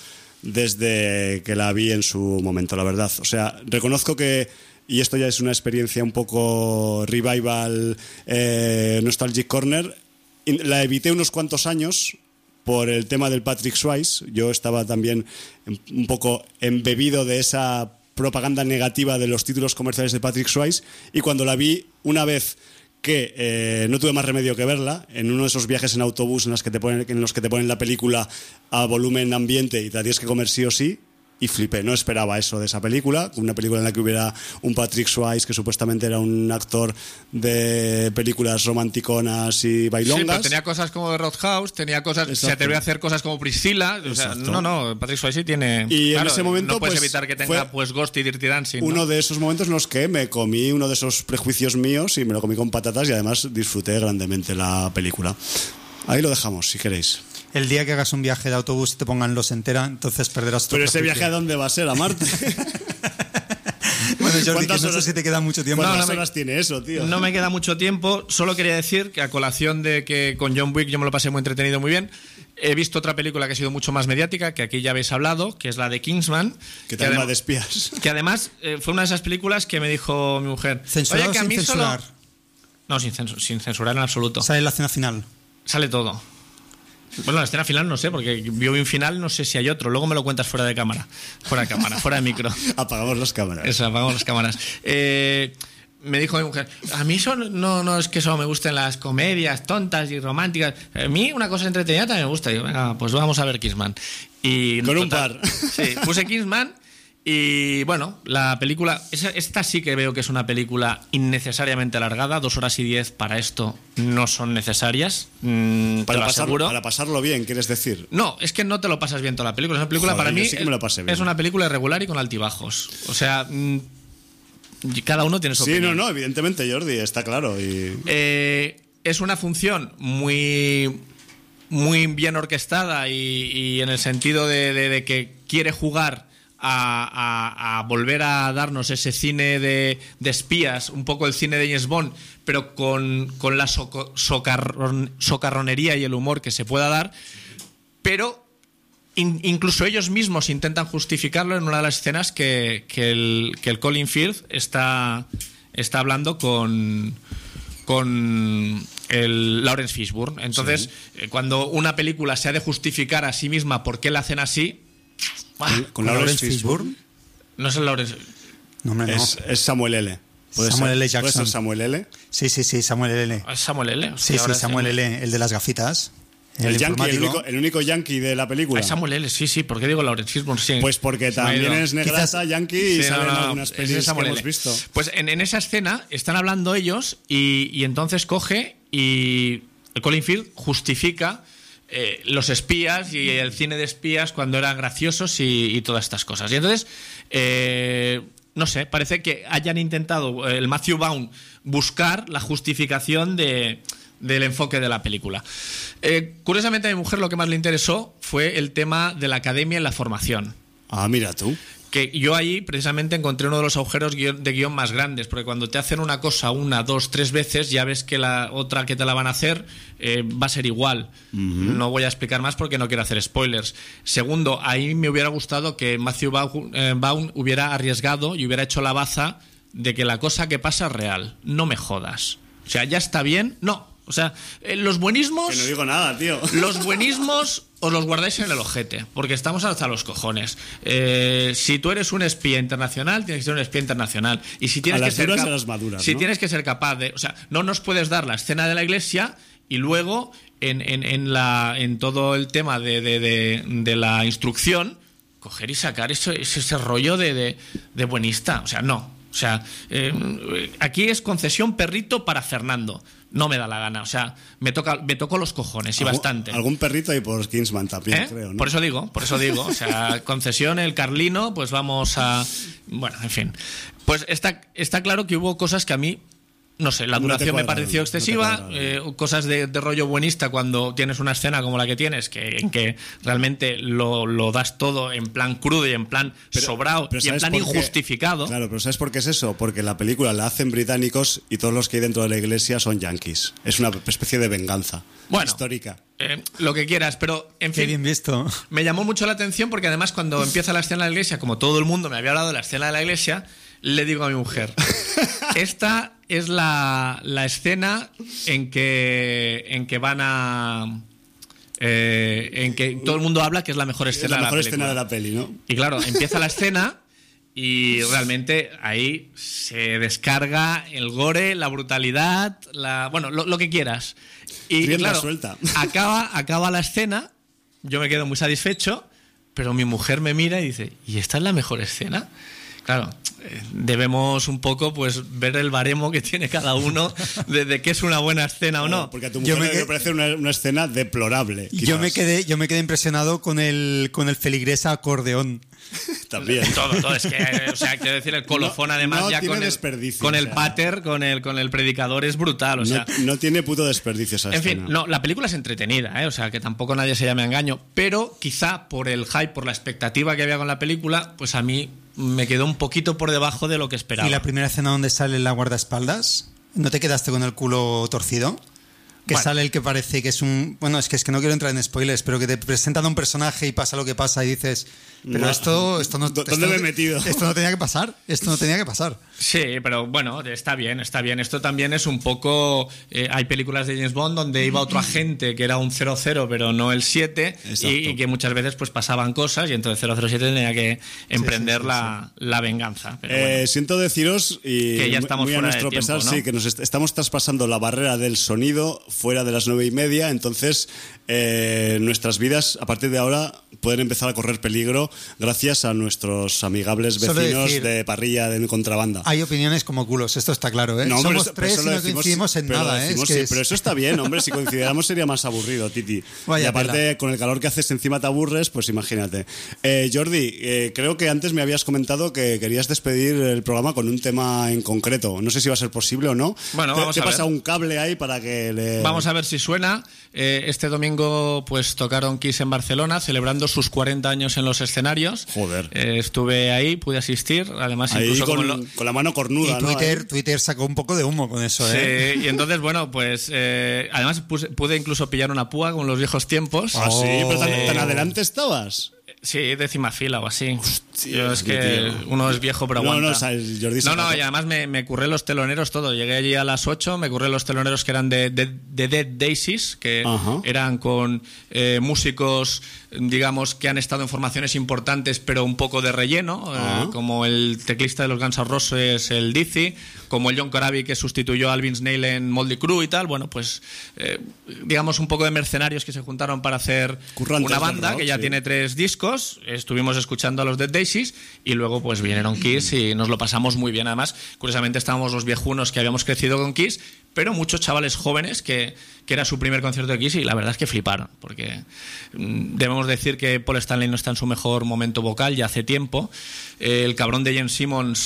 desde que la vi en su momento, la verdad. O sea, reconozco que, y esto ya es una experiencia un poco revival, eh, Nostalgic Corner, la evité unos cuantos años por el tema del Patrick Swayze. Yo estaba también un poco embebido de esa propaganda negativa de los títulos comerciales de Patrick Swayze, y cuando la vi una vez que eh, no tuve más remedio que verla en uno de esos viajes en autobús en los que te ponen, en los que te ponen la película a volumen ambiente y te la tienes que comer sí o sí, y flipé. No esperaba eso de esa película, una película en la que hubiera un Patrick Swayze que supuestamente era un actor de películas romanticonas y bailongas. Sí, pero tenía cosas como de Roadhouse, tenía cosas, Exacto. se atrevió a hacer cosas como Priscilla, o sea, no, no, Patrick Swayze tiene... Y claro, en ese momento no puedes pues, evitar que tenga pues Ghost y Dirty Dancing, ¿no? Uno de esos momentos en los que me comí uno de esos prejuicios míos y me lo comí con patatas, y además disfruté grandemente la película. Ahí lo dejamos, si queréis. El día que hagas un viaje de autobús y te pongan Los Entera, entonces perderás tu Pero ese viaje ¿a dónde va a ser? ¿A Marte? Bueno, Jordi, que no sé si te queda mucho tiempo. ¿Cuántas no, no horas me, tiene eso, tío? No me queda mucho tiempo. Solo quería decir que a colación de que con John Wick yo me lo pasé muy entretenido, muy bien, he visto otra película que ha sido mucho más mediática, que aquí ya habéis hablado, que es la de Kingsman. Que también va de espías. Que además eh, fue una de esas películas que me dijo mi mujer... ¿Censurar Oye, que o a sin mí censurar? Solo... No, sin, censur, sin censurar en absoluto. ¿Sale la escena final? Sale todo. Bueno, la escena final no sé, porque yo vi un final, no sé si hay otro. Luego me lo cuentas fuera de cámara. Fuera de cámara, fuera de micro. Apagamos las cámaras. Eso, apagamos las cámaras. Eh, me dijo mi mujer, a mí eso no, no es que solo me gusten las comedias tontas y románticas. A mí una cosa entretenida también me gusta. Y yo, venga, pues vamos a ver Kingsman. Y, Con total, un par. Sí, puse Kingsman. Y bueno, la película, esta sí que veo que es una película innecesariamente alargada. Dos horas y diez para esto no son necesarias. Mmm, para, te lo pasar, aseguro. para pasarlo bien, ¿quieres decir? No, es que no te lo pasas bien toda la película. Es una película, Joder, para mí, sí que me lo pasé bien. Es una película irregular y con altibajos. O sea, mmm, cada uno tiene su sí, opinión. Sí, no, no, evidentemente, Jordi, está claro. Y... Eh, es una función muy, muy bien orquestada y, y en el sentido de, de, de que quiere jugar A, a, a volver a darnos ese cine de, de espías, un poco el cine de James Bond, pero con, con la soco, socarron, socarronería y el humor que se pueda dar, pero in, incluso ellos mismos intentan justificarlo en una de las escenas que, que, el, que el Colin Firth está, está hablando con, con el Lawrence Fishburne. Entonces, sí. cuando una película se ha de justificar a sí misma por qué la hacen así, ¿Con, ¿Con Lawrence Fishburne? No es el Lawrence. No, hombre, no. Es, es Samuel L. ¿Puede Samuel ser, L. Jackson. ¿Puede ser Samuel L? Sí, sí, sí, Samuel L. ¿Es Samuel L? Sí, sí, Samuel L., el de las gafitas. El, el yankee, el único, el único yankee de la película. Es Samuel L., sí, sí. ¿Por qué digo Lawrence Fishburne? Sí. Pues porque también es negrata, yankee, y sí, salen no, no, algunas pelis que hemos visto. Pues en, en esa escena están hablando ellos y, y entonces coge y el Colin Firth justifica Eh, los espías y el cine de espías cuando eran graciosos y, y todas estas cosas. Y entonces, eh, no sé, parece que hayan intentado el Matthew Vaughn buscar la justificación de, del enfoque de la película. Eh, curiosamente a mi mujer lo que más le interesó fue el tema de la academia y la formación. Ah, mira tú. Que yo ahí precisamente encontré uno de los agujeros de guión más grandes, porque cuando te hacen una cosa una, dos, tres veces, ya ves que la otra que te la van a hacer eh, va a ser igual. Uh-huh. No voy a explicar más porque no quiero hacer spoilers. Segundo, ahí me hubiera gustado que Matthew Vaughn eh, hubiera arriesgado y hubiera hecho la baza de que la cosa que pasa es real. No me jodas. O sea, ya está bien. No. O sea, eh, los buenismos... Que no digo nada, tío. Los buenismos os los guardáis en el ojete, porque estamos hasta los cojones. Eh, si tú eres un espía internacional, tienes que ser un espía internacional. Y si tienes a que las ser duras, cap- a las maduras, si ¿no? tienes que ser capaz de... O sea, no nos puedes dar la escena de la iglesia y luego en, en, en, la, en todo el tema de, de, de, de la instrucción, coger y sacar eso, ese, ese rollo de, de, de buenista. O sea, no. O sea, eh, aquí es concesión perrito para Fernando. No me da la gana. O sea, me toca, me toco los cojones y ¿Algún, bastante. Algún perrito hay por Kingsman también, ¿Eh? creo, ¿no? Por eso digo, por eso digo. O sea, concesión, el Carlino, pues vamos a... Bueno, en fin. Pues está, está claro que hubo cosas que a mí... No sé, la duración me pareció excesiva, no eh, cosas de, de rollo buenista cuando tienes una escena como la que tienes, que, en que realmente lo, lo das todo en plan crudo y en plan pero, sobrado pero y en plan injustificado. Claro, pero ¿sabes por qué es eso? Porque la película la hacen británicos y todos los que hay dentro de la iglesia son yanquis. Es una especie de venganza bueno, histórica. Eh, lo que quieras, pero en fin. Qué bien visto. Me llamó mucho la atención porque además cuando empieza la escena de la iglesia, como todo el mundo me había hablado de la escena de la iglesia, le digo a mi mujer, esta es la, la escena en que, en que van a... Eh, en que todo el mundo habla que es la mejor escena, es la mejor de, la escena de la peli, ¿no? Y claro, empieza la escena y realmente ahí se descarga el gore, la brutalidad, la bueno, lo, lo que quieras. Y, y claro, suelta. acaba, acaba la escena, yo me quedo muy satisfecho, pero mi mujer me mira y dice, ¿y esta es la mejor escena? Claro, eh, debemos un poco pues ver el baremo que tiene cada uno de, de qué es una buena escena o no. Porque a tu mujer me quedé... parece una, una escena deplorable. Yo me quedé, yo me quedé impresionado con el con el feligrés a acordeón. También. Todo, todo. Es que, o sea, quiero decir, el colofón no, además no ya tiene con el, con el o sea, pater, con el, con el predicador es brutal. O sea, no, no tiene puto desperdicio esa en escena. fin, no, la película es entretenida, ¿eh? O sea, que tampoco nadie se llame a engaño, pero quizá por el hype, por la expectativa que había con la película, pues a mí me quedó un poquito por debajo de lo que esperaba. ¿Y la primera escena donde sale la guardaespaldas? ¿No te quedaste con el culo torcido? Que bueno. Sale el que parece que es un... Bueno, es que, es que no quiero entrar en spoilers, pero que te presentan a un personaje y pasa lo que pasa y dices... Pero no, esto, esto no... ¿Dónde esto, me he metido? Esto no tenía que pasar. Esto no tenía que pasar. Sí, pero bueno, está bien, está bien. Esto también es un poco... Eh, hay películas de James Bond donde iba otro agente que era un cero cero, pero no el siete, y, y que muchas veces pues pasaban cosas y entonces cero cero siete tenía que emprender sí, sí, sí, la, sí. la venganza. Pero eh, bueno, siento deciros, y que ya estamos muy fuera a nuestro de tiempo, pesar, ¿no? sí, que nos est- estamos traspasando la barrera del sonido fuera de las nueve y media, entonces eh, nuestras vidas a partir de ahora pueden empezar a correr peligro gracias a nuestros amigables vecinos decir, de parrilla de contrabanda. Hay opiniones como culos, esto está claro, ¿eh? No, hombre, Somos eso, tres y no decimos, coincidimos en nada, decimos, ¿eh? Es que sí, es... Pero eso está bien, hombre, si coincidiéramos sería más aburrido, Titi. Vaya y aparte, tela. Con el calor que haces encima te aburres, pues imagínate. Eh, Jordi, eh, creo que antes me habías comentado que querías despedir el programa con un tema en concreto. No sé si va a ser posible o no. Bueno, te, vamos te a pasa ver. un cable ahí para que le... Vamos a ver si suena. Eh, este domingo pues tocaron Kiss en Barcelona, celebrando sus cuarenta años en los escenarios. Joder. Eh, estuve ahí, pude asistir, además ahí incluso con, como lo... con la mano cornuda, y Twitter, ¿no? Twitter sacó un poco de humo con eso, ¿eh? Sí, y entonces, bueno, pues eh, además puse, pude incluso pillar una púa con los viejos tiempos. Ah, sí, pero tan, Eh, tan adelante estabas. Sí, décima fila o así. Hostia, Yo es que tío. uno es viejo pero No, aguanta. no, o sea, el Jordi no, se no, sacó. y además me, me curré los teloneros todo. Llegué allí a las ocho, me curré los teloneros que eran de, de, de Dead Daisies, que Ajá. eran con eh, músicos, digamos, que han estado en formaciones importantes pero un poco de relleno, eh, como el teclista de los Guns N' Roses, el Dizzy, como el John Corabi que sustituyó a Alvin Snail en Motley Crue y tal. Bueno, pues eh, digamos un poco de mercenarios que se juntaron para hacer Currantes una banda rock, que ya sí. tiene tres discos. Estuvimos escuchando a los Dead Daisies y luego pues vinieron Kiss y nos lo pasamos muy bien. Además, curiosamente estábamos los viejunos que habíamos crecido con Kiss, pero muchos chavales jóvenes que, que era su primer concierto de Kiss y la verdad es que fliparon, porque mm, debemos decir que Paul Stanley no está en su mejor momento vocal ya hace tiempo. Eh, el cabrón de Gene Simmons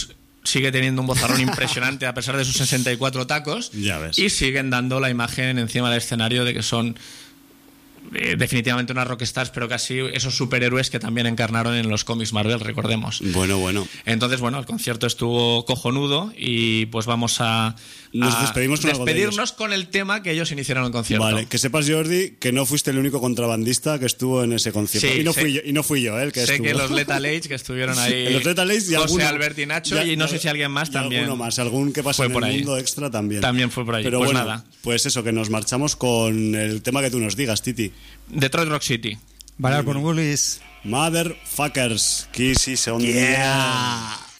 sigue teniendo un vozarrón impresionante a pesar de sus sesenta y cuatro tacos. Ya ves. Y siguen dando la imagen encima del escenario de que son eh, definitivamente unas rockstars, pero casi esos superhéroes que también encarnaron en los cómics Marvel, recordemos. Bueno, bueno. Entonces, bueno, el concierto estuvo cojonudo y pues vamos a, Nos a despedimos con algo de despedirnos ellos. con el tema que ellos iniciaron el concierto. Vale, que sepas, Jordi, que no fuiste el único contrabandista que estuvo en ese concierto. Sí, y, no sé, fui yo, y no fui yo, ¿eh? El que sé estuvo. que los Lethal Age que estuvieron ahí, los Lethal Age y José, alguno, Albert y Nacho, ya, y no ya, sé si alguien más y también. Alguno más, algún que pasó fue en por el ahí. mundo extra también. También fue por ahí. Pero pues bueno, nada. Pues eso, que nos marchamos con el tema que tú nos digas, Titi. Detroit Rock City. Valar por Willis. Motherfuckers. Qui si son Yeah.